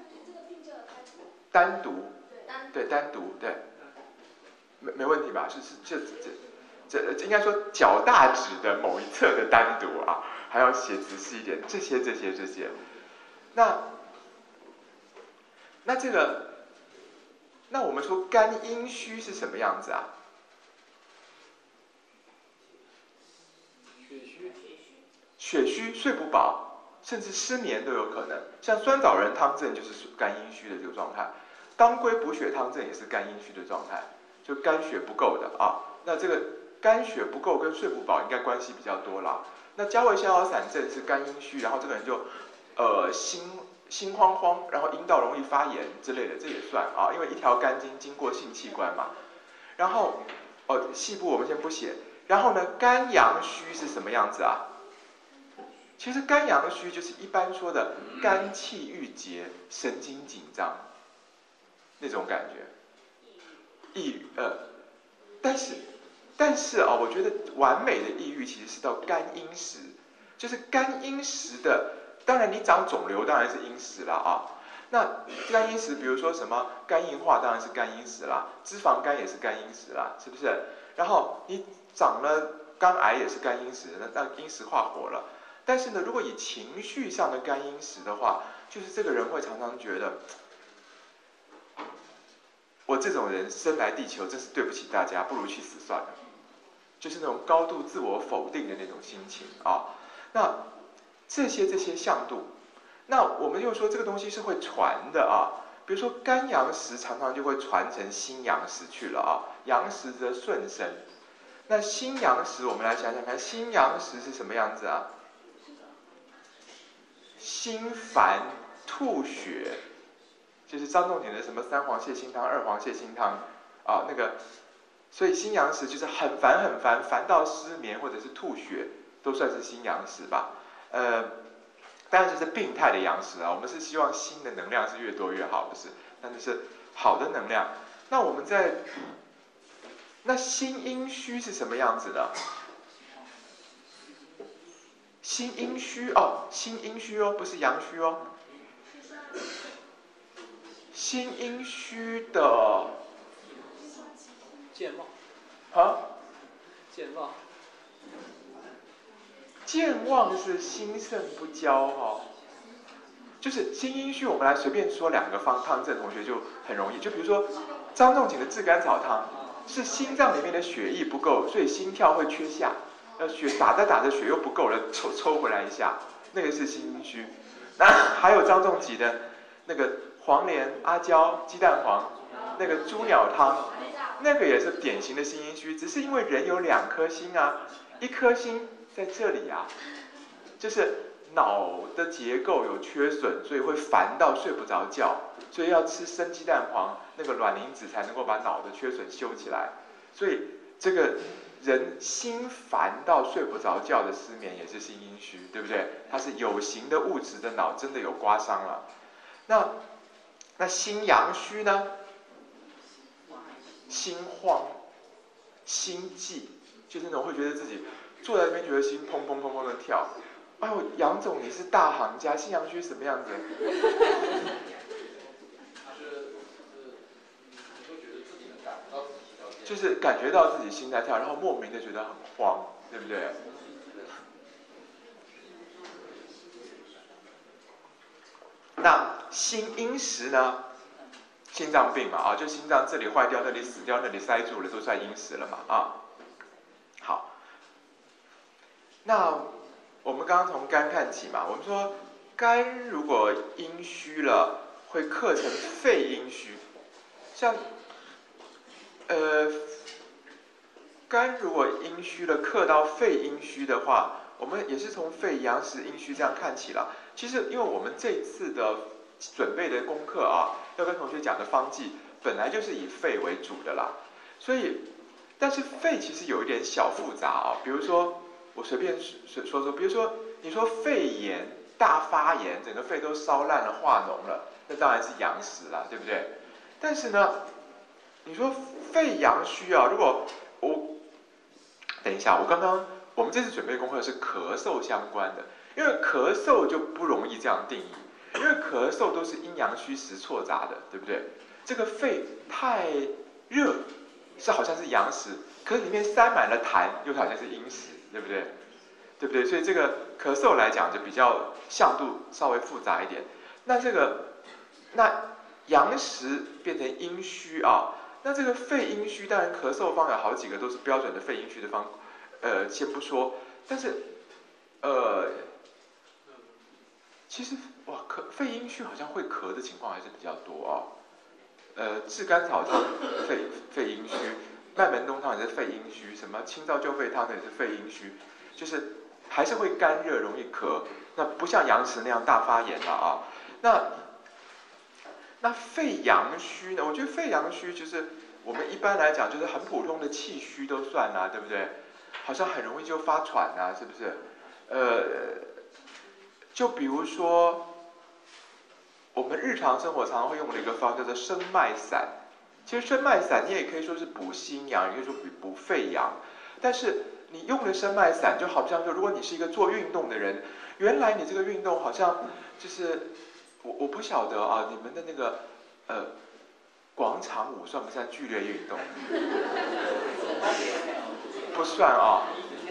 单独。对，单独，对，没没问题吧？是是这这这应该说脚大趾的某一侧的单独啊，还要写仔细一点，这些这些这些。那那这个，那我们说肝阴虚是什么样子啊？血虚、睡不饱，甚至失眠都有可能。像酸枣仁汤证就是肝阴虚的这个状态，当归补血汤证也是肝阴虚的状态，就肝血不够的啊。那这个肝血不够跟睡不饱应该关系比较多啦。那加味逍遥散证是肝阴虚，然后这个人就呃心心慌慌，然后阴道容易发炎之类的，这也算啊，因为一条肝经经过性器官嘛。然后哦细部我们先不写。然后呢，肝阳虚是什么样子啊？其实肝阳虚就是一般说的肝气郁结、神经紧张那种感觉，抑郁呃，但是但是啊，我觉得完美的抑郁其实是到肝阴实，就是肝阴实的。当然你长肿瘤当然是阴实啦啊，那肝阴实比如说什么肝硬化当然是肝阴实啦，脂肪肝也是肝阴实啦，是不是？然后你长了肝癌也是肝阴实，那那阴实化火了。但是呢，如果以情绪上的肝阴实的话，就是这个人会常常觉得，我这种人生来地球真是对不起大家，不如去死算了，就是那种高度自我否定的那种心情啊。那这些这些向度，那我们又说这个东西是会传的啊。比如说肝阳实常常就会传成心阳实去了啊，阳实则顺生。那心阳实，我们来想想看，心阳实是什么样子啊？心烦吐血，就是张仲景的什么三黄泻心汤、二黄泻心汤啊，那个，所以心阳实就是很烦很烦，烦到失眠或者是吐血，都算是心阳实吧。呃，当然这是病态的阳实啊，我们是希望心的能量是越多越好，不是？那就是好的能量。那我们在，那心阴虚是什么样子的？心阴虚哦，心阴虚哦，不是阳虚哦。心阴虚的健忘啊， 健忘健忘是心肾不交哈、哦，就是心阴虚。我们来随便说两个方汤证，同学就很容易。就比如说张仲景的炙甘草汤，是心脏里面的血液不够，所以心跳会缺下。 呃血打着打着血又不够了，抽抽回来一下，那个是心阴虚。那还有张仲景的那个黄连、阿胶、鸡蛋黄，那个猪鸟汤，那个也是典型的心阴虚，只是因为人有两颗心啊，一颗心在这里啊，就是脑的结构有缺损，所以会烦到睡不着觉，所以要吃生鸡蛋黄那个卵磷脂才能够把脑的缺损修起来。所以这个人心烦到睡不着觉的失眠也是心阴虚，对不对？它是有形的物质的脑真的有刮伤了。那那心阳虚呢？心慌、心悸，就是那种会觉得自己坐在那边觉得心砰砰砰砰的跳。哎呦，杨总你是大行家，心阳虚什么样子？就是感觉到自己心在跳，然后莫名的觉得很慌，对不对？那心阴实呢？心脏病嘛，啊，就心脏这里坏掉，那里死掉，那里塞住了，都算阴实了嘛，啊。好，那我们刚刚从肝看起嘛，我们说肝如果阴虚了，会克成肺阴虚，像。呃，肝如果阴虚了，克到肺阴虚的话，我们也是从肺阳实阴虚这样看起了。其实，因为我们这次的准备的功课啊，要跟同学讲的方剂本来就是以肺为主的啦，所以，但是肺其实有一点小复杂啊。比如说，我随便说说，比如说你说肺炎大发炎，整个肺都烧烂了、化脓了，那当然是阳实啦，对不对？但是呢，你说肺阳虚啊，如果我等一下，我刚刚我们这次准备功课是咳嗽相关的，因为咳嗽就不容易这样定义，因为咳嗽都是阴阳虚实错杂的，对不对？这个肺太热是好像是阳实，可是里面塞满了痰又好像是阴实，对不对？对不对？所以这个咳嗽来讲就比较向度稍微复杂一点。那这个那阳实变成阴虚啊。那这个肺阴虚，当然咳嗽方有好几个都是标准的肺阴虚的方，呃，先不说，但是，呃，其实哇，咳肺阴虚好像会咳的情况还是比较多啊。呃，炙甘草汤肺肺阴虚，麦门冬汤也是肺阴虚，什么清燥救肺汤也是肺阴虚，就是还是会干热容易咳，那不像阳实那样大发炎了啊。那那肺阳虚呢？我觉得肺阳虚就是我们一般来讲就是很普通的气虚都算啊，对不对？好像很容易就发喘啊，是不是？呃，就比如说我们日常生活常常会用的一个方叫做生脉散。其实生脉散你也可以说是补心阳，也可以说补补肺阳。但是你用的生脉散，就好像说，如果你是一个做运动的人，原来你这个运动好像就是。我我不晓得啊，你们的那个呃广场舞算不算剧烈运动？不算啊，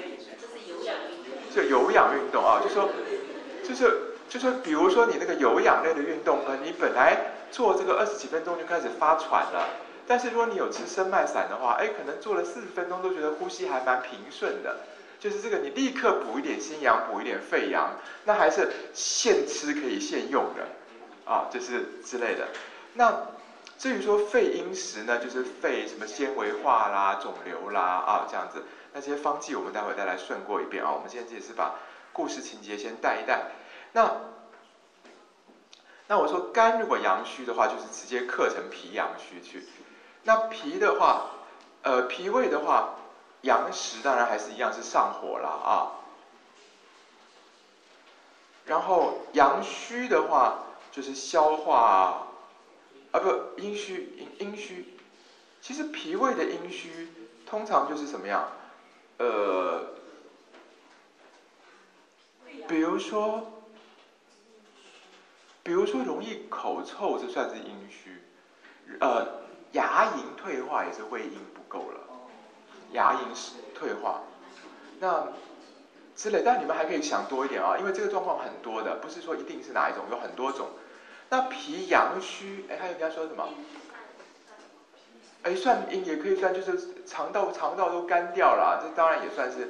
就有氧运动啊，就说就是就说，比如说你那个有氧类的运动，呃，你本来做这个二十几分钟就开始发喘了，但是如果你有吃生脉散的话，哎，可能做了四十分钟都觉得呼吸还蛮平顺的。就是这个，你立刻补一点心阳，补一点肺阳，那还是现吃可以现用的，啊，就是之类的。那至于说肺阴实呢，就是肺什么纤维化啦、肿瘤啦啊这样子，那这些方剂我们待会再来顺过一遍啊。我们现在只是把故事情节先带一带。那那我说肝如果阳虚的话，就是直接克成脾阳虚去。那脾的话，呃，脾胃的话。阳实当然还是一样是上火啦啊，然后阳虚的话就是消化啊不阴虚阴阴虚，其实脾胃的阴虚通常就是什么样？呃，比如说比如说容易口臭，这算是阴虚，呃，牙龈退化也是胃阴不够了。牙龈退化，那之类，但你们还可以想多一点啊，因为这个状况很多的，不是说一定是哪一种，有很多种。那脾阳虚，哎，还有人家说什么？哎，算阴也可以算，就是肠道肠道都干掉了，这当然也算是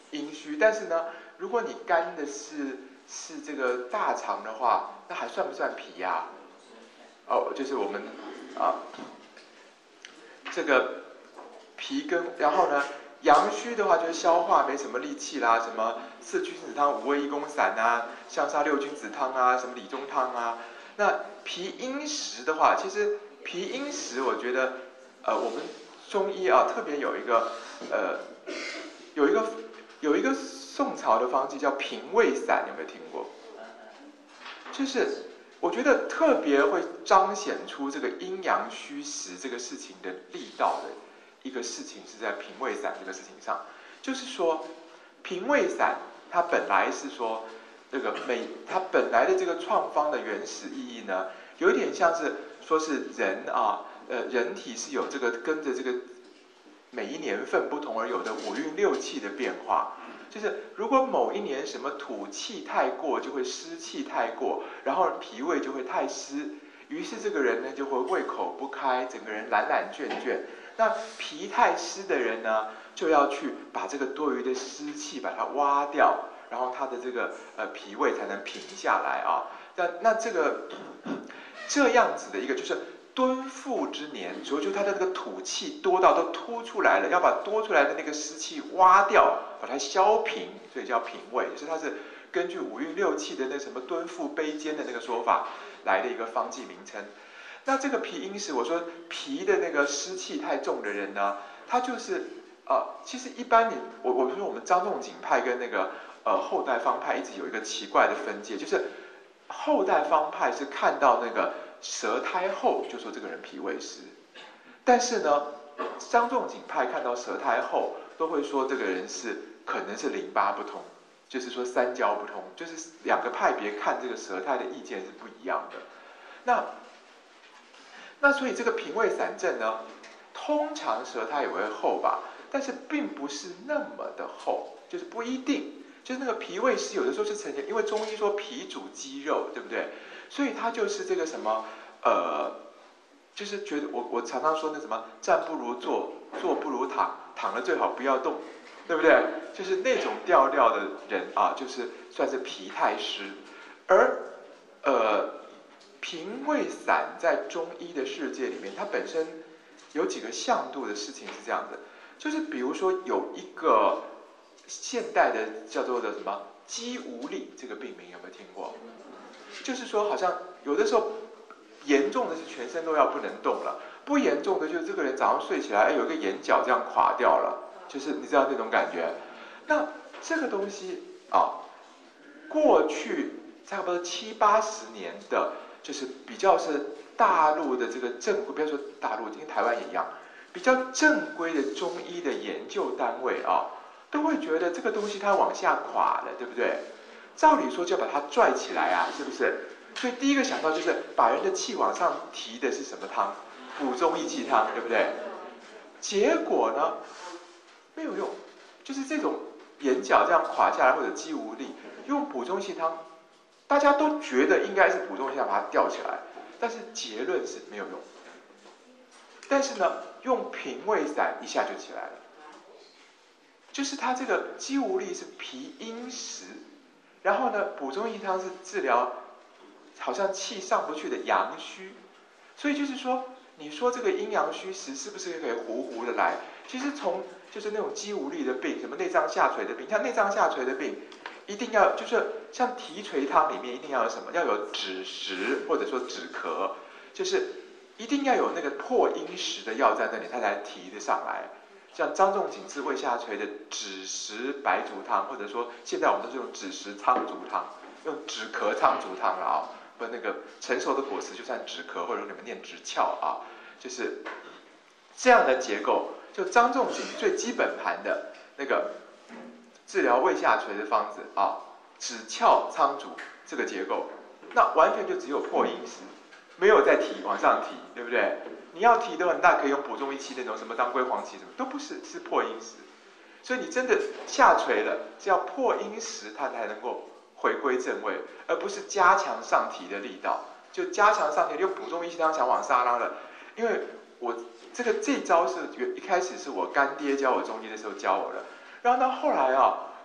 阴虚，但是呢，如果你肝的是是这个大肠的话，那还算不算脾呀、啊？哦，就是我们啊，这个脾跟然后呢，阳虚的话就是消化没什么力气啦，什么四君子汤、五味一公散啊，香砂六君子汤啊，什么理中汤啊。那脾阴实的话，其实脾阴实，我觉得呃，我们中医啊特别有一个呃有一个有一个宋朝的方剂叫平胃散，有没有听过？就是我觉得特别会彰显出这个阴阳虚实这个事情的力道的一个事情，是在平胃散这个事情上。就是说，平胃散它本来是说这个每它本来的这个创方的原始意义呢，有点像是说是人啊，呃，人体是有这个跟着这个每一年份不同而有的五运六气的变化。就是如果某一年什么土气太过，就会湿气太过，然后脾胃就会太湿，于是这个人呢就会胃口不开，整个人懒懒倦倦。那脾太湿的人呢，就要去把这个多余的湿气把它挖掉，然后他的这个呃脾胃才能平下来啊。那那这个这样子的一个就是敦复之年，所以就他的那个土气多到都凸出来了，要把多出来的那个湿气挖掉，把它消平，所以叫平胃。就是它是根据五运六气的那什么敦复卑坚的那个说法来的一个方剂名称。那这个脾阴实，我说脾的那个湿气太重的人呢，他就是呃，其实一般你我我说我们张仲景派跟那个呃后代方派一直有一个奇怪的分界，就是后代方派是看到那个舌苔厚就说这个人脾胃湿，但是呢，张仲景派看到舌苔厚都会说这个人是可能是淋巴不通，就是说三焦不通，就是两个派别看这个舌苔的意见是不一样的。那那所以这个平胃散症呢，通常舌苔也会厚吧，但是并不是那么的厚，就是不一定。就是那个脾胃湿有的时候是呈现，因为中医说脾主肌肉，对不对？所以它就是这个什么呃，就是觉得我我常常说那什么站不如坐，坐不如躺，躺了最好不要动，对不对？就是那种调调的人啊，就是算是脾太湿。而呃平胃散在中医的世界里面，它本身有几个向度的事情是这样的，就是比如说有一个现代的叫做的什么肌无力这个病名，有没有听过？就是说好像有的时候严重的是全身都要不能动了，不严重的就是这个人早上睡起来，哎，有一个眼角这样垮掉了，就是你知道那种感觉。那这个东西啊，过去差不多七八十年的，就是比较是大陆的这个正规，不要说大陆，因为台湾也一样，比较正规的中医的研究单位啊，都会觉得这个东西它往下垮了，对不对？照理说就要把它拽起来啊，是不是？所以第一个想到就是把人的气往上提的是什么汤？补中益气汤，对不对？结果呢，没有用，就是这种眼角这样垮下来或者肌无力，用补中益气汤，大家都觉得应该是补中益气汤把它吊起来，但是结论是没有用。但是呢，用平胃散一下就起来了，就是它这个肌无力是脾阴实，然后呢，补中益气汤是治疗好像气上不去的阳虚，所以就是说，你说这个阴阳虚实是不是可以糊糊的来？其实从就是那种肌无力的病，什么内脏下垂的病，像内脏下垂的病，一定要就是像提垂汤里面一定要有什么？要有止实或者说止咳，就是一定要有那个破阴实的药在那里，它才提得上来。像张仲景治胃下垂的止实白术汤，或者说现在我们都是用止实苍术汤，用止咳苍术汤了啊。不，那个成熟的果实就算止咳，或者你们念止翘啊，就是这样的结构。就张仲景最基本盘的那个治疗胃下垂的方子啊，止翘苍术这个结构，那完全就只有破阴实，没有再提往上提，对不对？你要提的话，那可以用补中益气那种什么当归黄芪什么，都不是，是破阴实。所以你真的下垂了，是要破阴实，它才能够回归正位，而不是加强上提的力道。就加强上提，又补中益气汤想往上拉了。因为我这个这招是一开始是我干爹教我中医的时候教我的，然后到后来啊，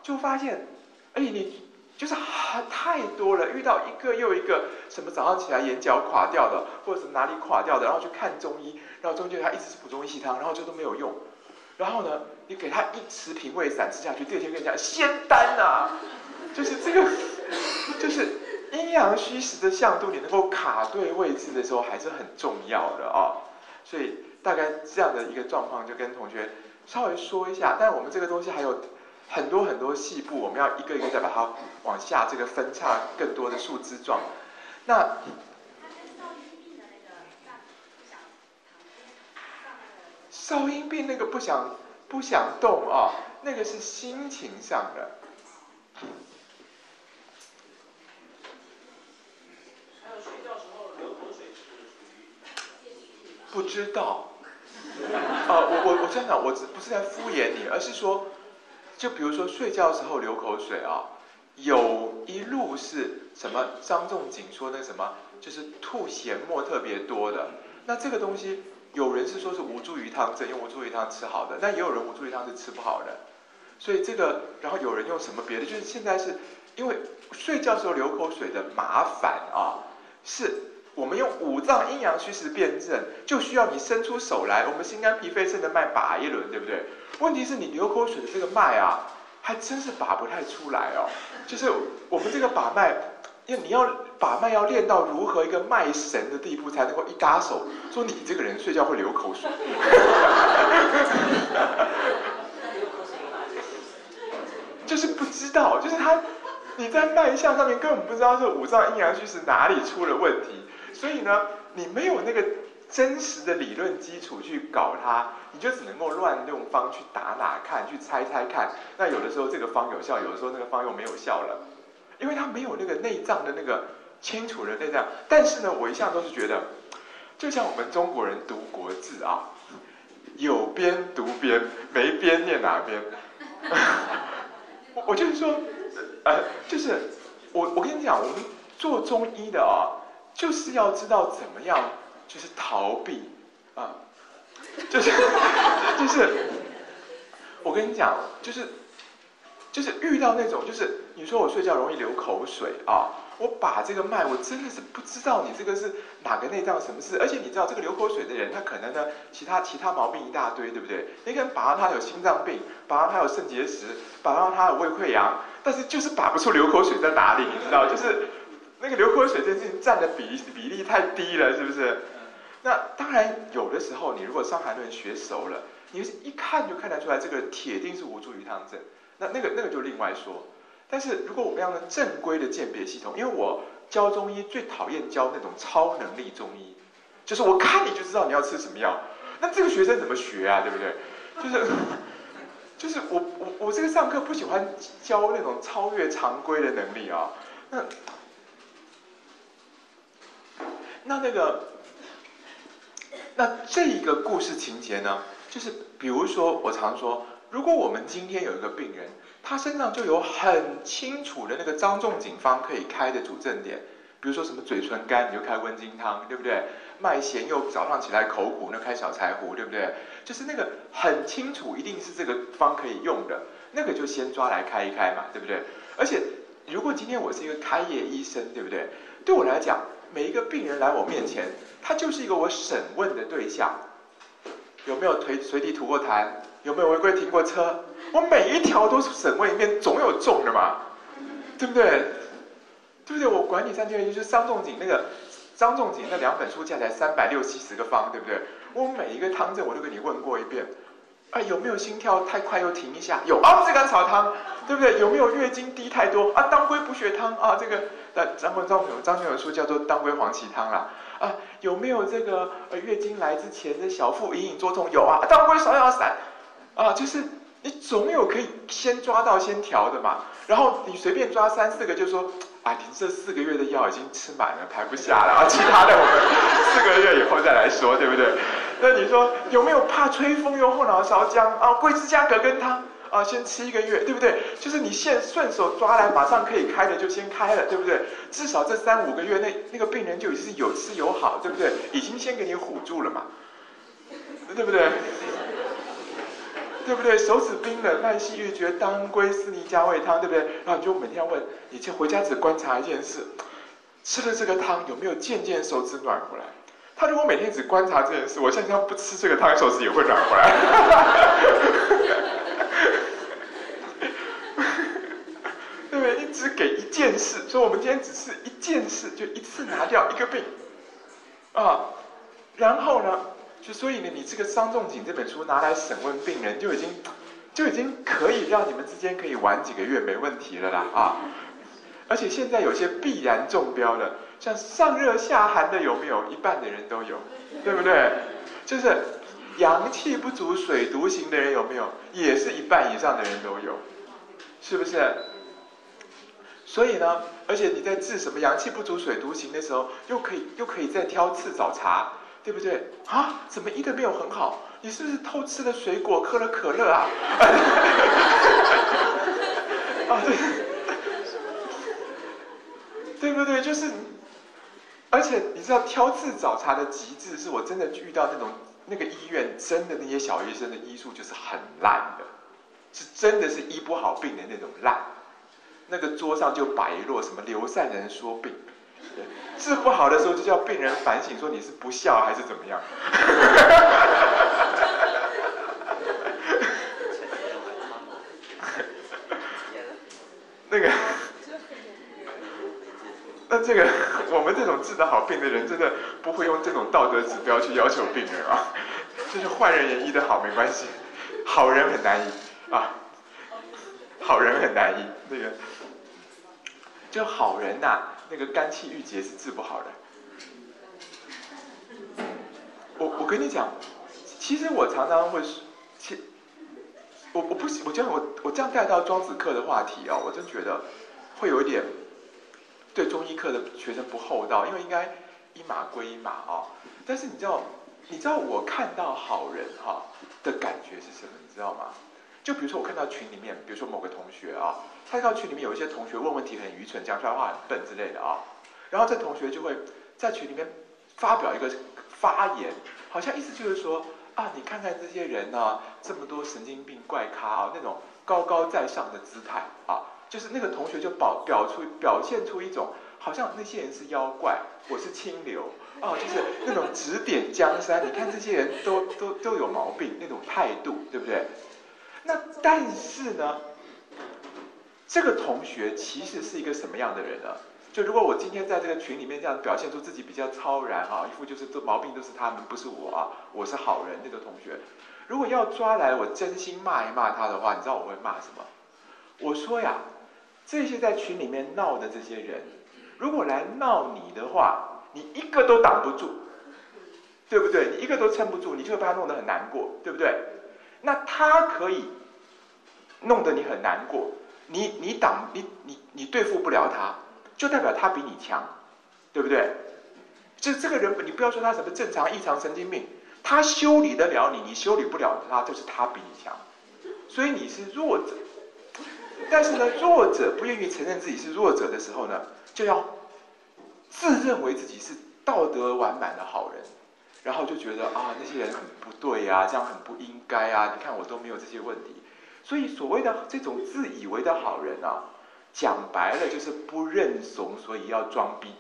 就发现，哎，你就是太多了，遇到一个又一个，什么早上起来眼角垮掉的，或者什么哪里垮掉的，然后去看中医，然后中间他一直是补中医细汤，然后就都没有用。然后呢，你给他一匙平胃散吃下去，第二天跟你讲仙丹啊，就是这个，就是阴阳虚实的向度，你能够卡对位置的时候，还是很重要的啊。所以大概这样的一个状况，就跟同学稍微说一下。但我们这个东西还有很多很多细部，我们要一个一个再把它往下这个分叉更多的树枝状。那少阴病那个不想不想动啊，那个是心情上的。 还有睡觉时候流口水是属于？ 不知道。啊，我我我这样讲，我不是在敷衍你，而是说，就比如说睡觉的时候流口水啊，有一路是什么？张仲景说那什么，就是吐涎沫特别多的。那这个东西，有人是说是无茱萸汤症，用无茱萸汤吃好的，但也有人无茱萸汤是吃不好的。所以这个，然后有人用什么别的，就是现在是因为睡觉时候流口水的麻烦啊，是我们用五脏阴阳虚实辩证，就需要你伸出手来，我们心肝脾肺肾的脉把一轮，对不对？问题是你流口水的这个脉啊，还真是把不太出来哦。就是我们这个把脉，因为你要把脉要练到如何一个脉神的地步，才能够一搭手说你这个人睡觉会流口水。就是不知道，就是他你在脉象上面根本不知道这五脏阴阳虚实哪里出了问题，所以呢，你没有那个真实的理论基础去搞它，你就只能够乱用方去打打看，去猜猜看。那有的时候这个方有效，有的时候那个方又没有效了，因为它没有那个内脏的那个清楚的内脏。但是呢，我一向都是觉得，就像我们中国人读国字啊，有边读边，没边念哪边。我就是说，呃，就是我我跟你讲，我们做中医的啊，就是要知道怎么样，就是逃避啊，就是就是我跟你讲，就是就是遇到那种，就是你说我睡觉容易流口水啊，我把这个脉，我真的是不知道你这个是哪个内脏什么事，而且你知道这个流口水的人，他可能呢其他其他毛病一大堆，对不对？你可能把他有心脏病，把他有肾结石，把他有胃溃疡，但是就是把不出流口水在哪里，你知道？就是那个流口水这件事情占的比比例太低了，是不是？那当然有的时候你如果伤寒论学熟了，你一看就看得出来这个人铁定是无茱萸汤症，那那个那个就另外说。但是如果我们要用正规的鉴别系统，因为我教中医最讨厌教那种超能力中医，就是我看你就知道你要吃什么药，那这个学生怎么学啊？对不对？就是就是我我我这个上课不喜欢教那种超越常规的能力啊。那那那个那这一个故事情节呢，就是比如说我常说，如果我们今天有一个病人，他身上就有很清楚的那个张仲景方可以开的主症点，比如说什么嘴唇干，你就开温经汤，对不对？脉弦又早上起来口苦，那开小柴胡，对不对？就是那个很清楚，一定是这个方可以用的，那个就先抓来开一开嘛，对不对？而且如果今天我是一个开业医生，对不对？对我来讲，每一个病人来我面前，他就是一个我审问的对象，有没有随随地吐过痰？有没有违规停过车？我每一条都是审问一遍，总有中的嘛，对不对？对不对？我管你三千元，就是张仲景那个张仲景那两本书加起来三百六七十个方，对不对？我每一个汤症我都给你问过一遍。啊，有没有心跳太快又停一下？有啊，炙甘草汤，对不对？有没有月经滴太多？啊，当归补血汤啊，这个呃张文张有张有书叫做当归黄芪汤啦。啊，有没有这个呃月经来之前的小腹隐隐作痛？有啊，当归芍药散。啊，就是你总有可以先抓到先调的嘛，然后你随便抓三四个就说，啊，你这四个月的药已经吃满了，排不下了，啊，其他的我们四个月以后再来说，对不对？那你说有没有怕吹风又后脑勺僵啊？桂枝加葛根汤啊，先吃一个月，对不对？就是你现顺手抓来马上可以开的就先开了，对不对？至少这三五个月那那个病人就已经是有吃有好，对不对？已经先给你唬住了嘛，对不对？ 对不对？手指冰冷，脉细欲绝，当归四逆加味汤，对不对？然后你就每天要问，你就回家只观察一件事，吃了这个汤有没有渐渐手指暖回来？他如果每天只观察这件事，我相信他不吃这个汤，手指也会暖回来。对不对？你只给一件事，所以我们今天只是一件事，就一次拿掉一个病啊。然后呢，就所以呢，你这个《伤仲景》这本书拿来审问病人，就已经就已经可以让你们之间可以玩几个月没问题了啦啊！而且现在有些必然中标的，像上热下寒的有没有？一半的人都有，对不对？就是阳气不足、水独行的人有没有？也是一半以上的人都有，是不是？所以呢，而且你在治什么阳气不足、水独行的时候，又可以又可以再挑刺找茬，对不对？啊，怎么医的没有很好？你是不是偷吃了水果、喝了可乐啊？啊，对，对不对？就是，而且你知道挑刺找茬的极致，是我真的遇到那种那个医院真的那些小医生的医术就是很烂的，是真的是医不好病的那种烂。那个桌上就摆一摞什么刘善人说病，治不好的时候就叫病人反省说你是不孝还是怎么样。那个，那这个我们这种治得好病的人，真的不会用这种道德指标去要求病人啊。就是坏人也医得好没关系，好人很难医啊，好人很难医。那个。就好人呐、啊，那个肝气郁结是治不好的。我我跟你讲，其实我常常会，其我我不我觉得我我这样带到庄子课的话题啊、哦，我真觉得会有一点对中医课的学生不厚道，因为应该一码归一码啊、哦。但是你知道，你知道我看到好人哈、哦、的感觉是什么？你知道吗？就比如说我看到群里面，比如说某个同学啊，他看到群里面有一些同学问问题很愚蠢，讲出来话很笨之类的啊，然后这同学就会在群里面发表一个发言，好像意思就是说啊，你看看这些人啊，这么多神经病怪咖啊，那种高高在上的姿态啊，就是那个同学就表表出表现出一种好像那些人是妖怪，我是清流啊，就是那种指点江山，你看这些人都都都有毛病那种态度，对不对？那但是呢，这个同学其实是一个什么样的人呢？就如果我今天在这个群里面这样表现出自己比较超然啊，一副就是都毛病都是他们，不是我啊，我是好人那个同学，如果要抓来我真心骂一骂他的话，你知道我会骂什么？我说呀，这些在群里面闹的这些人，如果来闹你的话，你一个都挡不住，对不对？你一个都撑不住，你就会把他弄得很难过，对不对？那他可以弄得你很难过，你你挡你你你对付不了他，就代表他比你强，对不对？就这个人，你不要说他什么正常异常神经病，他修理得了你，你修理不了他，就是他比你强，所以你是弱者。但是呢，弱者不愿意承认自己是弱者的时候呢，就要自认为自己是道德完满的好人。然后就觉得啊，那些人很不对啊，这样很不应该啊！你看我都没有这些问题，所以所谓的这种自以为的好人啊，讲白了就是不认怂，所以要装逼。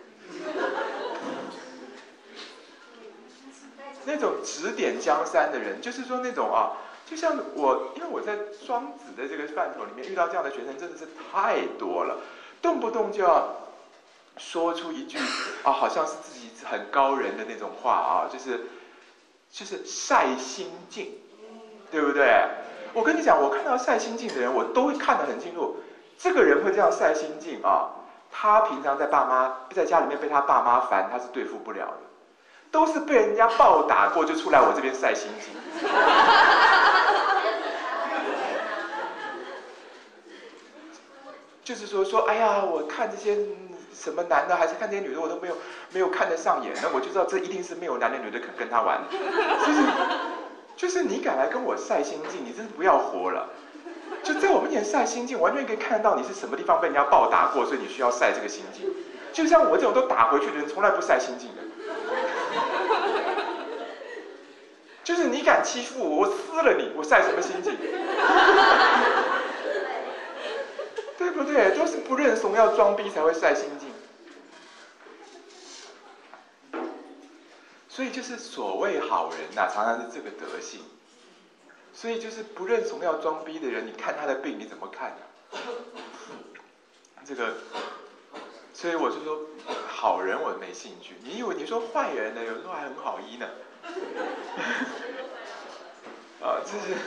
那种指点江山的人，就是说那种啊，就像我，因为我在庄子的这个范畴里面遇到这样的学生真的是太多了，动不动就要说出一句啊，好像是自己很高人的那种话啊，就是就是晒心境，对不对？我跟你讲，我看到晒心境的人，我都会看得很清楚，这个人会这样晒心境啊，他平常在爸妈在家里面被他爸妈烦，他是对付不了的，都是被人家暴打过就出来我这边晒心境。就是说说，哎呀，我看这些什么男的还是看这些女的，我都没有没有看得上眼，那我就知道这一定是没有男的女的肯跟他玩。就是就是你敢来跟我晒心境，你真是不要活了。就在我面前晒心境，完全可以看得到你是什么地方被人家暴打过，所以你需要晒这个心境。就像我这种都打回去的人，从来不晒心境的。 就是你敢欺负我，我撕了你，我晒什么心境？对不对？都是不认怂要装逼才会晒心境。所以就是所谓好人呐、啊，常常是这个德性。所以就是不认怂要装逼的人，你看他的病你怎么看呢、啊？这个，所以我就说，好人我没兴趣。你以为你说坏人呢？有时候还很好医呢。啊，这是，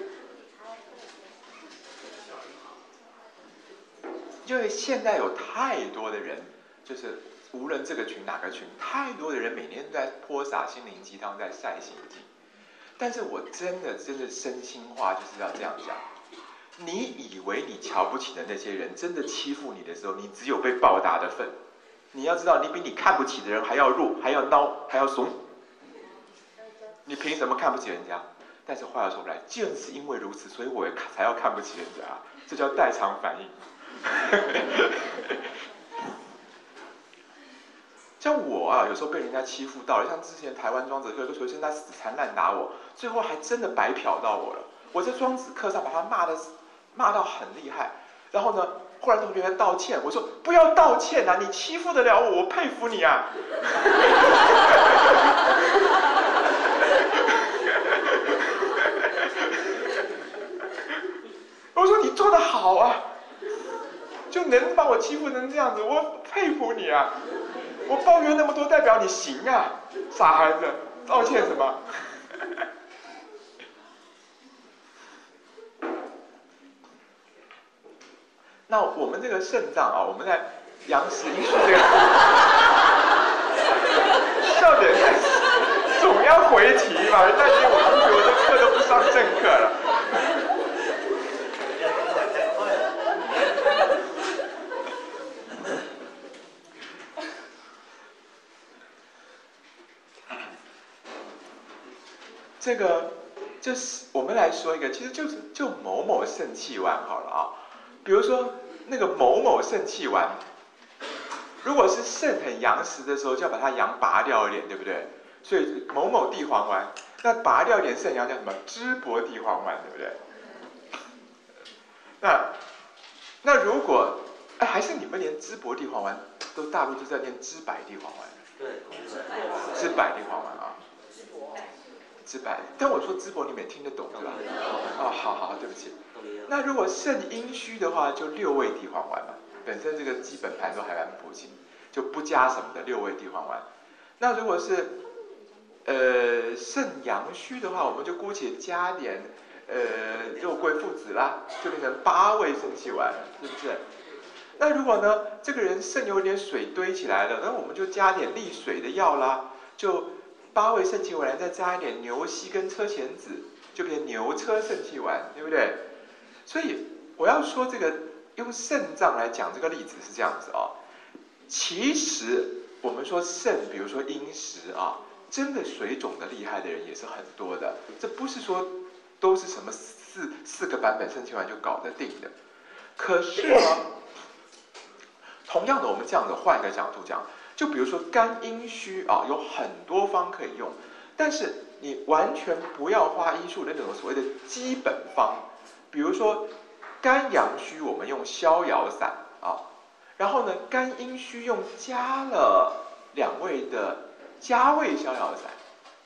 因为现在有太多的人，就是无论这个群哪个群，太多的人每天都在泼洒心灵鸡汤，在晒心境。但是我真的真的真心话就是要这样讲，你以为你瞧不起的那些人，真的欺负你的时候，你只有被报答的份。你要知道，你比你看不起的人还要弱，还要孬，还要怂。你凭什么看不起人家？但是话要说回来，正是因为如此，所以我也才要看不起人家，这叫代偿反应。像我啊，有时候被人家欺负到了，像之前台湾庄子课，有个学生他死缠烂打我，最后还真的白嫖到我了。我在庄子课上把他骂的骂到很厉害，然后呢，后来同学在道歉，我说不要道歉啊，你欺负得了我，我佩服你啊。我说你做得好啊，就能把我欺负成这样子，我佩服你啊。我抱怨那么多，代表你行啊，傻孩子，道歉什么？那我们这个肾脏啊，我们在阳实阴虚这个，笑点总要回题嘛，人家觉得我同学我这课都不上正课了。这个就是我们来说一个，其实就是就某某肾气丸好了啊。比如说那个某某肾气丸，如果是肾很阳实的时候，就要把它阳拔掉一点，对不对？所以某某地黄丸，那拔掉一点肾阳叫什么？支柏地黄丸，对不对？那那如果哎，还是你们连支柏地黄丸都大陆都在念支柏地黄丸？ 对， 支柏地黄丸啊。支柏，但我说支柏你们也听得懂对吧？哦，好好，对不起。那如果肾阴虚的话，就六味地黄丸嘛，本身这个基本盘都还蛮普及，就不加什么的六味地黄丸。那如果是呃肾阳虚的话，我们就姑且加点呃肉桂附子啦，就变成八味肾气丸，是不是？那如果呢，这个人肾有点水堆起来了，那我们就加点利水的药啦，就八味肾气丸，再加一点牛膝跟车前子，就变成牛车肾气丸，对不对？所以我要说这个用肾脏来讲这个例子是这样子哦。其实我们说肾，比如说阴实啊，真的水肿的厉害的人也是很多的。这不是说都是什么四四个版本肾气丸就搞得定的。可是呢，同样的，我们这样子换一个角度讲。就比如说肝阴虚啊，有很多方可以用，但是你完全不要花医术的那种所谓的基本方。比如说肝阳虚，我们用逍遥散啊，然后呢肝阴虚用加了两味的加味逍遥散。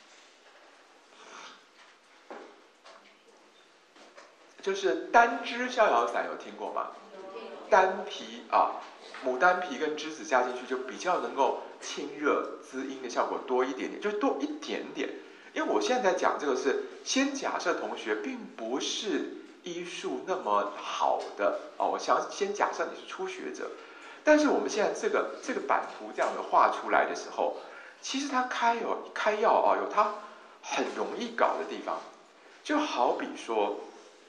就是丹栀逍遥散，有听过吗？丹皮啊。牡丹皮跟栀子加进去，就比较能够清热滋阴的效果多一点点，就多一点点。因为我现在在讲这个是，先假设同学并不是医术那么好的哦，我想先假设你是初学者，但是我们现在这个这个版图这样的画出来的时候，其实它开有开药啊，有它很容易搞的地方，就好比说，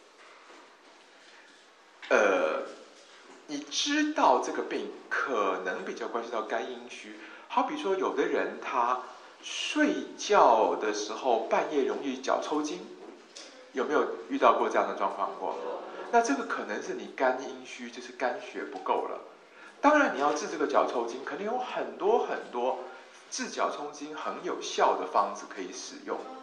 呃。你知道这个病可能比较关系到肝阴虚，好比说有的人他睡觉的时候半夜容易脚抽筋，有没有遇到过这样的状况过？那这个可能是你肝阴虚，就是肝血不够了。当然你要治这个脚抽筋，可能有很多很多治脚抽筋很有效的方子可以使用，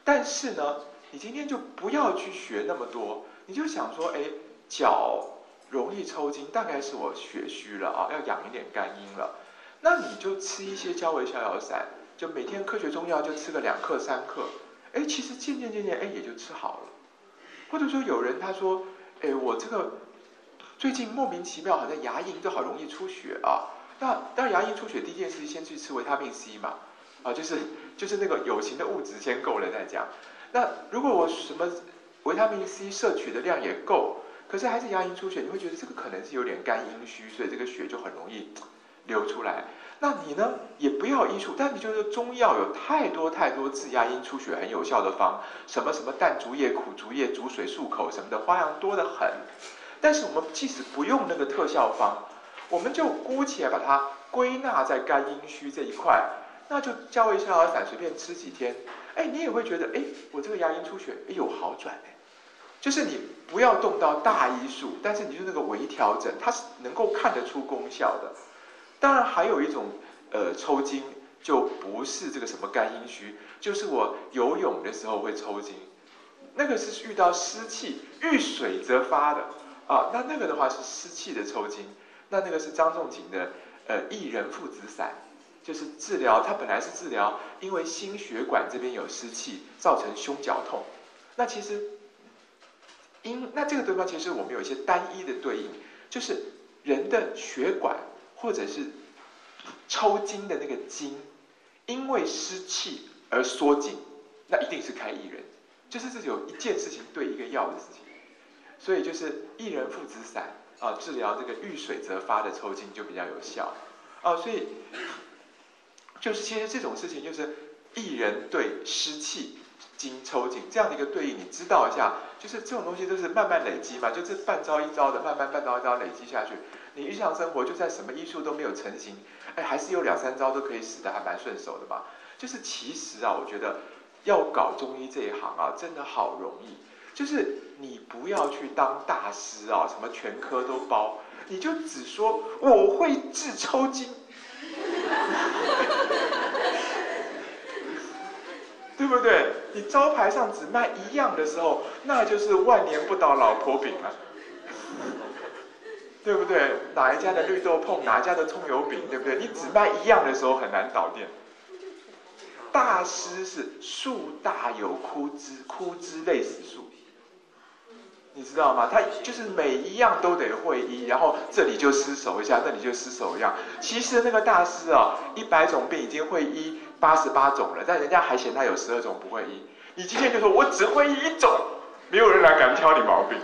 但是呢，你今天就不要去学那么多，你就想说，哎，脚容易抽筋，大概是我血虚了啊，要养一点肝阴了。那你就吃一些焦维逍遥散，就每天科学中药就吃个两克三克，哎，其实渐渐渐渐，哎，也就吃好了。或者说有人他说，哎，我这个最近莫名其妙好像牙龈都好容易出血啊。那当然牙龈出血第一件事先去吃维他命 C 嘛，啊，就是就是那个有形的物质先够了再讲。那如果我什么维他命 C 摄取的量也够，可是还是牙龈出血，你会觉得这个可能是有点肝阴虚，所以这个血就很容易流出来。那你呢也不要医术，但你就是中药有太多太多治牙龈出血很有效的方，什么什么淡竹叶、苦竹叶煮水漱口什么的，花样多得很。但是我们即使不用那个特效方，我们就姑且把它归纳在肝阴虚这一块，那就焦维逍遥散随便吃几天，哎，你也会觉得，哎，我这个牙龈出血，哎，有好转哎。就是你不要动到大医术，但是你就那个微调整，它是能够看得出功效的。当然还有一种呃抽筋，就不是这个什么肝阴虚，就是我游泳的时候会抽筋，那个是遇到湿气，遇水则发的啊。那那个的话是湿气的抽筋，那那个是张仲景的呃薏仁附子散，就是治疗它本来是治疗因为心血管这边有湿气造成胸绞痛，那其实因那这个地方其实我们有一些单一的对应，就是人的血管。或者是抽筋的那个筋，因为湿气而缩紧，那一定是开薏仁，就是这有一件事情对一个药的事情，所以就是薏仁附子散啊，治疗这个遇水则发的抽筋就比较有效啊，所以就是其实这种事情就是薏仁对湿气筋抽筋这样的一个对应，你知道一下，就是这种东西都是慢慢累积嘛，就是半招一招的，慢慢半招一招累积下去。你日常生活就算什么医术都没有成型，哎，还是有两三招都可以使得还蛮顺手的嘛。就是其实啊，我觉得要搞中医这一行啊，真的好容易。就是你不要去当大师啊，什么全科都包，你就只说我会治抽筋，对不对？你招牌上只卖一样的时候，那就是万年不倒老婆饼了。对不对？哪一家的绿豆椪，哪一家的葱油饼，对不对？你只卖一样的时候很难倒店。大师是树大有枯枝，枯枝累死树，你知道吗？他就是每一样都得会医，然后这里就失手一下，那里就失手一样。其实那个大师啊，一百种病已经会医八十八种了，但人家还嫌他有十二种不会医。你今天就说我只会医一种，没有人来敢挑你毛病。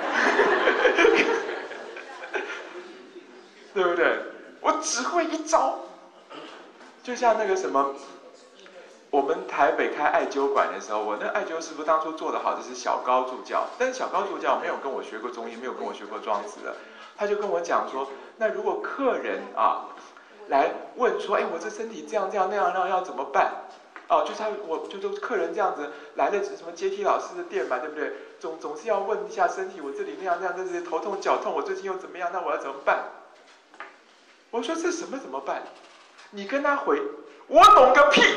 对不对？我只会一招，就像那个什么，我们台北开艾灸馆的时候，我那艾灸师傅当初做得好，就是小高助教，但是小高助教没有跟我学过中医，没有跟我学过庄子的，他就跟我讲说，那如果客人啊来问说，哎，我这身体这样这样那样那样要怎么办？哦、啊，就是他，我就说客人这样子来的什么阶梯老师的店嘛，对不对？总总是要问一下身体，我这里那样那样，这里头痛脚痛，我最近又怎么样？那我要怎么办？我说这什么怎么办？你跟他回，我懂个屁！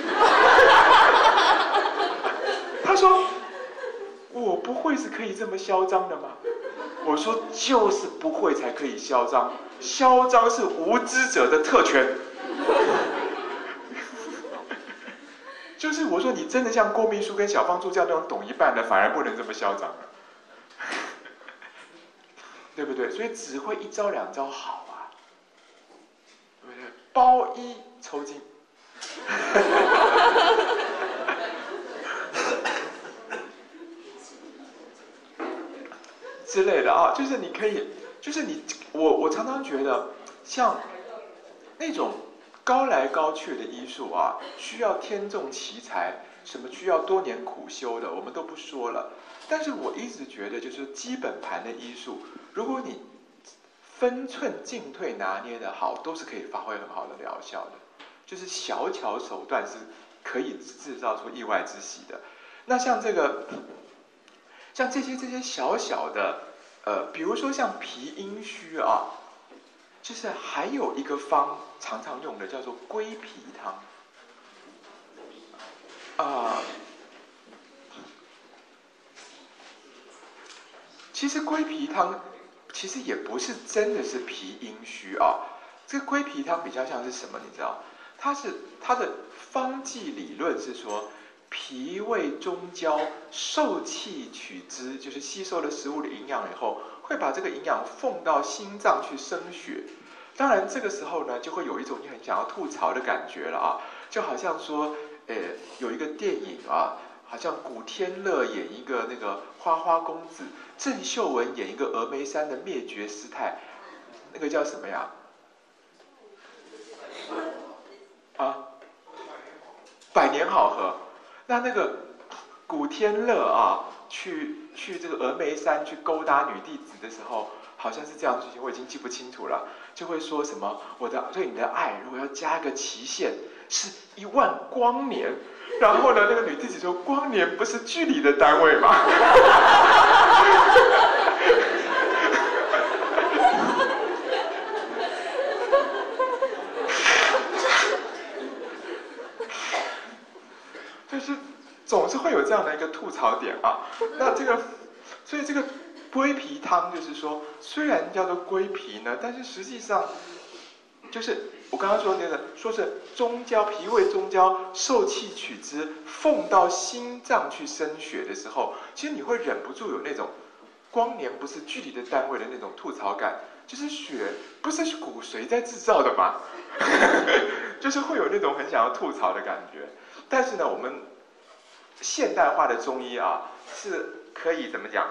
他说，我不会是可以这么嚣张的吗？我说就是不会才可以嚣张，嚣张是无知者的特权。就是我说你真的像郭秘书跟小芳助教那种懂一半的，反而不能这么嚣张了，对不对？所以只会一招两招好。包医抽筋，之类的啊，就是你可以，就是你，我我常常觉得，像那种高来高去的医术啊，需要天纵奇才，什么需要多年苦修的，我们都不说了。但是我一直觉得，就是基本盘的医术，如果你分寸进退拿捏的好，都是可以发挥很好的疗效的。就是小巧手段是可以制造出意外之喜的。那像这个，像这些这些小小的，呃，比如说像脾阴虚啊，就是还有一个方常常用的叫做归脾汤。啊、呃， 其实龟皮汤其实也不是真的是脾阴虚啊，这个龟皮汤比较像是什么？你知道？它是它的方剂理论是说，脾胃中焦受气取之，就是吸收了食物的营养以后，会把这个营养奉到心脏去生血。当然这个时候呢，就会有一种你很想要吐槽的感觉了啊，就好像说，呃，有一个电影啊。好像古天乐演一个那个花花公子，郑秀文演一个峨眉山的灭绝师太，那个叫什么呀？啊，百年好合。那那个古天乐啊，去去这个峨眉山去勾搭女弟子的时候，好像是这样的事情，我已经记不清楚了。就会说什么我的对你的爱，如果要加个期限，是一万光年。然后呢，那个女弟子说：“光年不是距离的单位吗？”就是总是会有这样的一个吐槽点啊。那这个，所以这个龟皮汤就是说，虽然叫做龟皮呢，但是实际上就是。我刚刚说那个，说是中焦脾胃中焦受气取之，奉到心脏去生血的时候，其实你会忍不住有那种光年不是距离的单位的那种吐槽感，就是血不是骨髓在制造的吗？就是会有那种很想要吐槽的感觉。但是呢，我们现代化的中医啊，是可以怎么讲？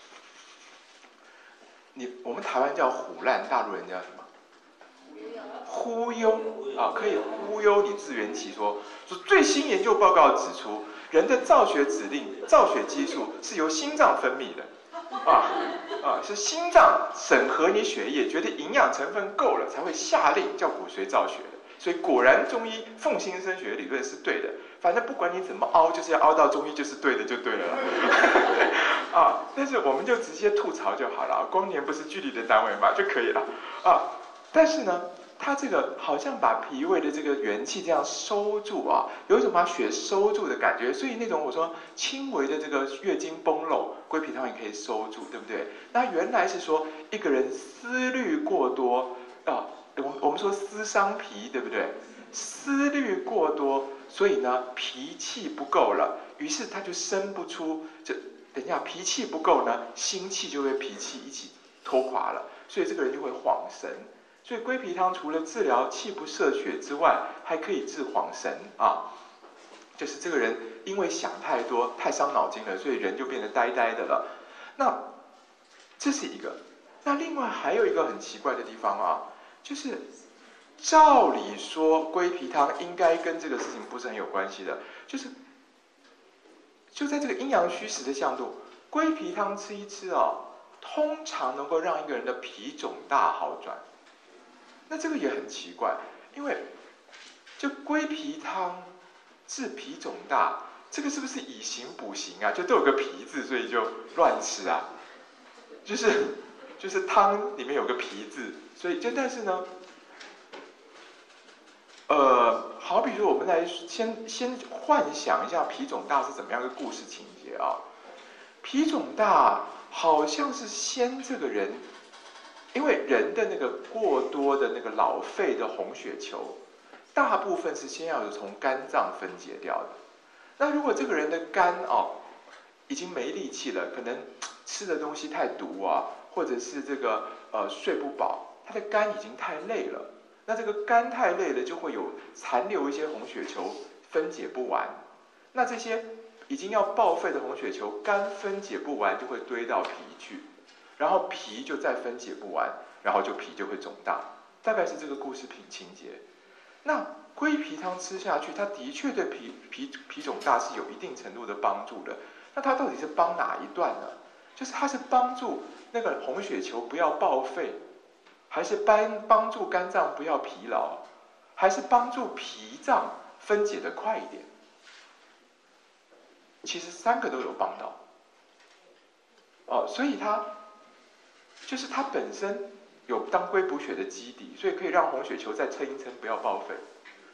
你我们台湾叫唬烂，大陆人叫什么？忽悠啊，可以忽悠你自圆其说。说最新研究报告指出，人的造血指令、造血激素是由心脏分泌的，啊啊，是心脏审核你血液，觉得营养成分够了，才会下令叫骨髓造血的。所以果然中医奉心生血的理论是对的。反正不管你怎么凹，就是要凹到中医就是对的就对了啦。啊，但是我们就直接吐槽就好了，光年不是距离的单位嘛就可以了啊。但是呢。它这个好像把脾胃的这个元气这样收住啊，有一种把血收住的感觉，所以那种我说轻微的这个月经崩漏，龟皮汤也可以收住，对不对？那原来是说一个人思虑过多啊，我我们说思伤脾，对不对？思虑过多，所以呢脾气不够了，于是他就生不出，就等一下脾气不够呢，心气就会脾气一起拖垮了，所以这个人就会恍神。所以龟皮汤除了治疗气不摄血之外，还可以治恍神啊，就是这个人因为想太多、太伤脑筋了，所以人就变得呆呆的了。那这是一个。那另外还有一个很奇怪的地方啊，就是照理说龟皮汤应该跟这个事情不是很有关系的，就是就在这个阴阳虚实的向度，龟皮汤吃一吃啊，通常能够让一个人的脾肿大好转。那这个也很奇怪，因为就龟皮汤治脾肿大，这个是不是以形补形啊？就都有个皮字，所以就乱吃啊？就是就是汤里面有个皮字，所以就但是呢，呃，好比说我们来先先幻想一下脾肿大是怎么样的故事情节啊？脾肿大好像是先这个人。因为人的那个过多的那个老废的红血球，大部分是先要从肝脏分解掉的。那如果这个人的肝哦已经没力气了，可能吃的东西太毒啊，或者是这个呃睡不饱，他的肝已经太累了。那这个肝太累了，就会有残留一些红血球分解不完。那这些已经要报废的红血球，肝分解不完，就会堆到脾去。然后脾就再分解不完，然后就脾就会肿大，大概是这个故事情情节。那龟皮汤吃下去，它的确对脾脾脾肿大是有一定程度的帮助的。那它到底是帮哪一段呢？就是它是帮助那个红血球不要报废，还是帮帮助肝脏不要疲劳，还是帮助脾脏分解的快一点？其实三个都有帮到。哦，所以它。就是它本身有当归补血的基底，所以可以让红血球再撑一撑，不要报废。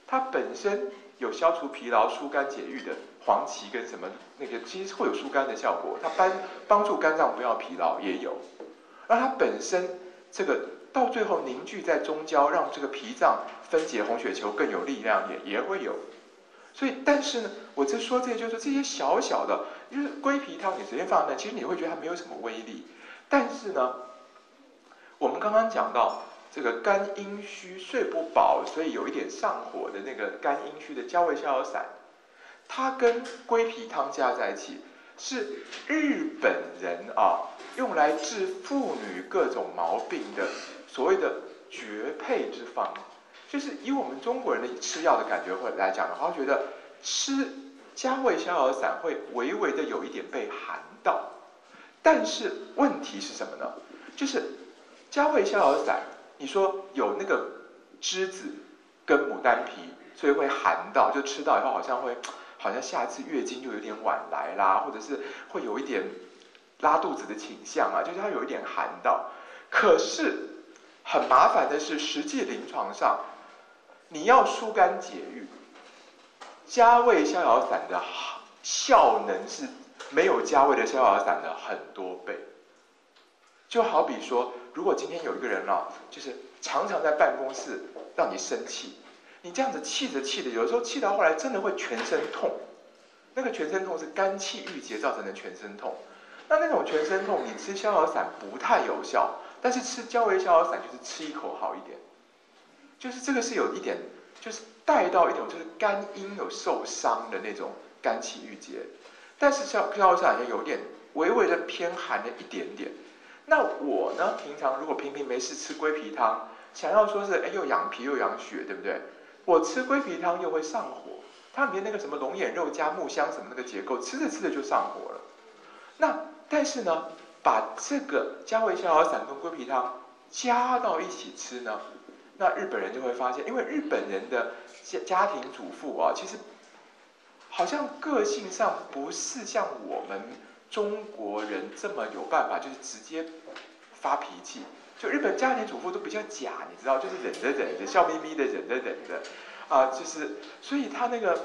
它本身有消除疲劳、疏肝解郁的黄芪跟什么那个，其实会有疏肝的效果。它帮帮助肝脏不要疲劳也有。而它本身这个到最后凝聚在中焦，让这个脾脏分解红血球更有力量，也也会有。所以，但是呢，我在说这些，就是说这些小小的，就是龟皮汤，你随便放在那，其实你会觉得它没有什么威力。但是呢，我们刚刚讲到这个肝阴虚、睡不饱，所以有一点上火的那个肝阴虚的焦味逍遥散，它跟龟皮汤加在一起，是日本人啊用来治妇女各种毛病的所谓的绝配之方。就是以我们中国人的吃药的感觉会来讲的话，觉得吃加味逍遥散会微微的有一点被寒到。但是问题是什么呢？就是加味逍遥散，你说有那个栀子跟牡丹皮，所以会寒到，就吃到以后好像会，好像下次月经就有点晚来啦，或者是会有一点拉肚子的倾向啊，就是它有一点寒到。可是很麻烦的是，实际临床上，你要疏肝解郁，加味逍遥散的效能是没有加味的逍遥散的很多倍。就好比说，如果今天有一个人啊，就是常常在办公室让你生气，你这样子气着气着，有的时候气到后来真的会全身痛，那个全身痛是肝气郁结造成的全身痛。那那种全身痛，你吃逍遥散不太有效，但是吃加味逍遥散就是吃一口好一点。就是这个是有一点，就是带到一种就是肝阴有受伤的那种肝气郁结，但是逍逍遥散也有点微微的偏寒的一点点。那我呢，平常如果平平没事吃龟皮汤，想要说是哎又养脾又养血，对不对？我吃龟皮汤又会上火，它里面那个什么龙眼肉加木香什么那个结构，吃着吃着就上火了。那但是呢，把这个加味逍遥散跟龟皮汤加到一起吃呢，那日本人就会发现，因为日本人的家庭主妇啊，其实好像个性上不是像我们中国人这么有办法，就是直接发脾气。就日本家庭主妇都比较假，你知道，就是忍着忍着，笑眯眯的忍着忍着，啊、呃，就是所以他那个。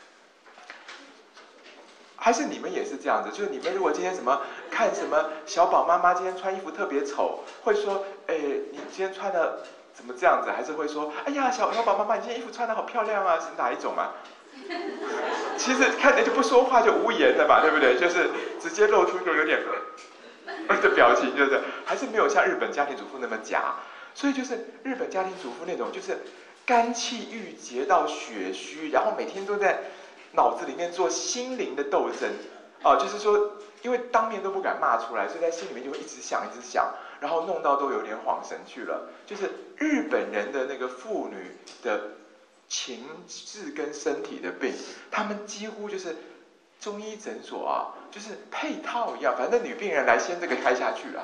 还是你们也是这样子，就是你们如果今天什么看什么小宝妈妈今天穿衣服特别丑，会说，哎，你今天穿的怎么这样子？还是会说，哎呀，小小宝妈妈，你今天衣服穿的好漂亮啊，是哪一种啊？其实看着就不说话就无言了嘛，对不对？就是直接露出一个有点的表情，就是还是没有像日本家庭主妇那么假。所以就是日本家庭主妇那种，就是肝气郁结到血虚，然后每天都在脑子里面做心灵的斗争，哦、呃，就是说，因为当面都不敢骂出来，所以在心里面就会一直想，一直想，然后弄到都有点恍神去了。就是日本人的那个妇女的情志跟身体的病，他们几乎就是中医诊所啊，就是配套一样，反正女病人来先这个开下去了。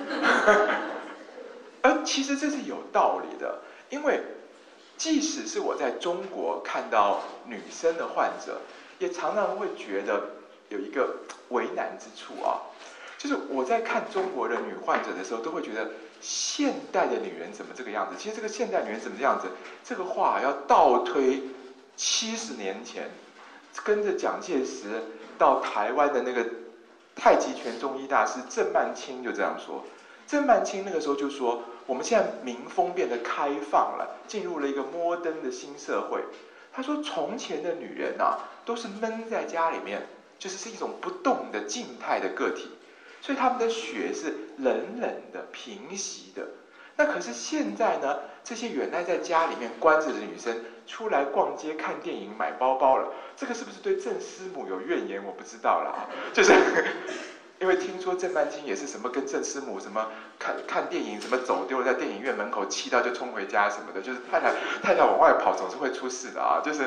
而其实这是有道理的，因为即使是我在中国看到女生的患者，也常常会觉得有一个为难之处啊，就是我在看中国的女患者的时候，都会觉得现代的女人怎么这个样子？其实这个现代女人怎么这样子？这个话要倒推七十年前，跟着蒋介石到台湾的那个太极拳中医大师郑曼青就这样说。郑曼青那个时候就说，我们现在民风变得开放了，进入了一个摩登的新社会。他说，从前的女人啊，都是闷在家里面，就是是一种不动的静态的个体，所以她们的血是冷冷的、平息的。那可是现在呢，这些原来在家里面关着的女生，出来逛街、看电影、买包包了，这个是不是对郑师母有怨言？我不知道啦，就是。因为听说郑曼青也是什么跟郑师母什么看看电影什么走丢在电影院门口，气到就冲回家什么的，就是太太太太往外跑总是会出事的啊，就是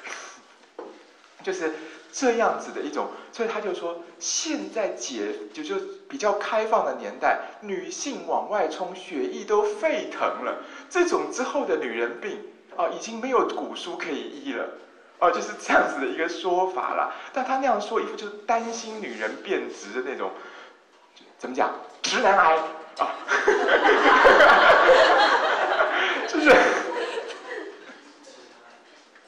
就是这样子的一种，所以他就说现在解就就比较开放的年代，女性往外冲，血液都沸腾了，这种之后的女人病啊，已经没有古书可以医了。哦，就是这样子的一个说法啦。但他那样说，一副就是担心女人变直的那种，怎么讲？直男癌啊，就是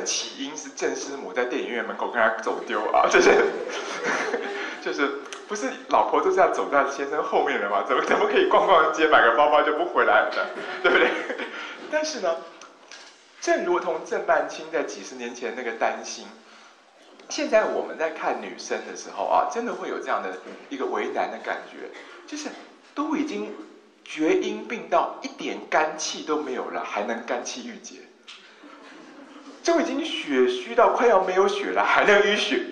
起因是郑师母在电影院门口跟他走丢啊，就是就是不是老婆都是要走在先生后面的吗？怎么怎么可以逛逛街买个包包就不回来了，对不对？但是呢，正如同郑半清在几十年前那个担心，现在我们在看女生的时候啊，真的会有这样的一个为难的感觉，就是都已经厥阴病到一点肝气都没有了，还能肝气郁结，就已经血虚到快要没有血了，还能淤血。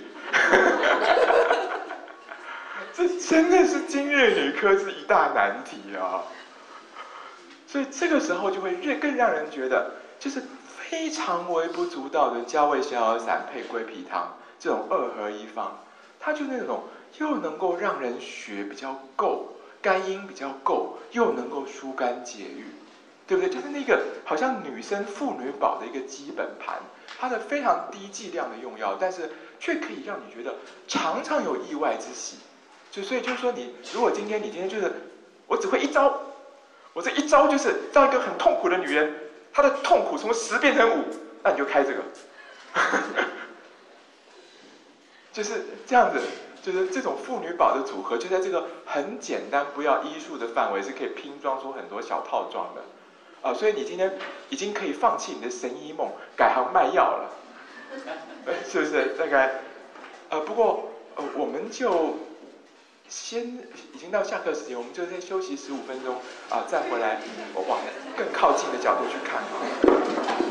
这真的是今日女科是一大难题啊！所以这个时候就会更让人觉得，就是非常微不足道的焦味逍遥散配龟皮汤这种二合一方，它就那种又能够让人血比较够，肝阴比较够，又能够疏肝解郁，对不对？就是那个好像女生妇女宝的一个基本盘，它的非常低剂量的用药，但是却可以让你觉得常常有意外之喜。就所以就是说你，如果今天你今天就是我只会一招，我这一招就是让一个很痛苦的女人，她的痛苦从十变成五，那你就开这个，就是这样子，就是这种妇女宝的组合，就在这个很简单不要医术的范围，是可以拼装出很多小套装的，啊、呃，所以你今天已经可以放弃你的神医梦，改行卖药了，是不是？大概，呃，不过呃，我们就。先已经到下课时间，我们就先休息十五分钟啊，再回来，我往更靠近的角度去看啊。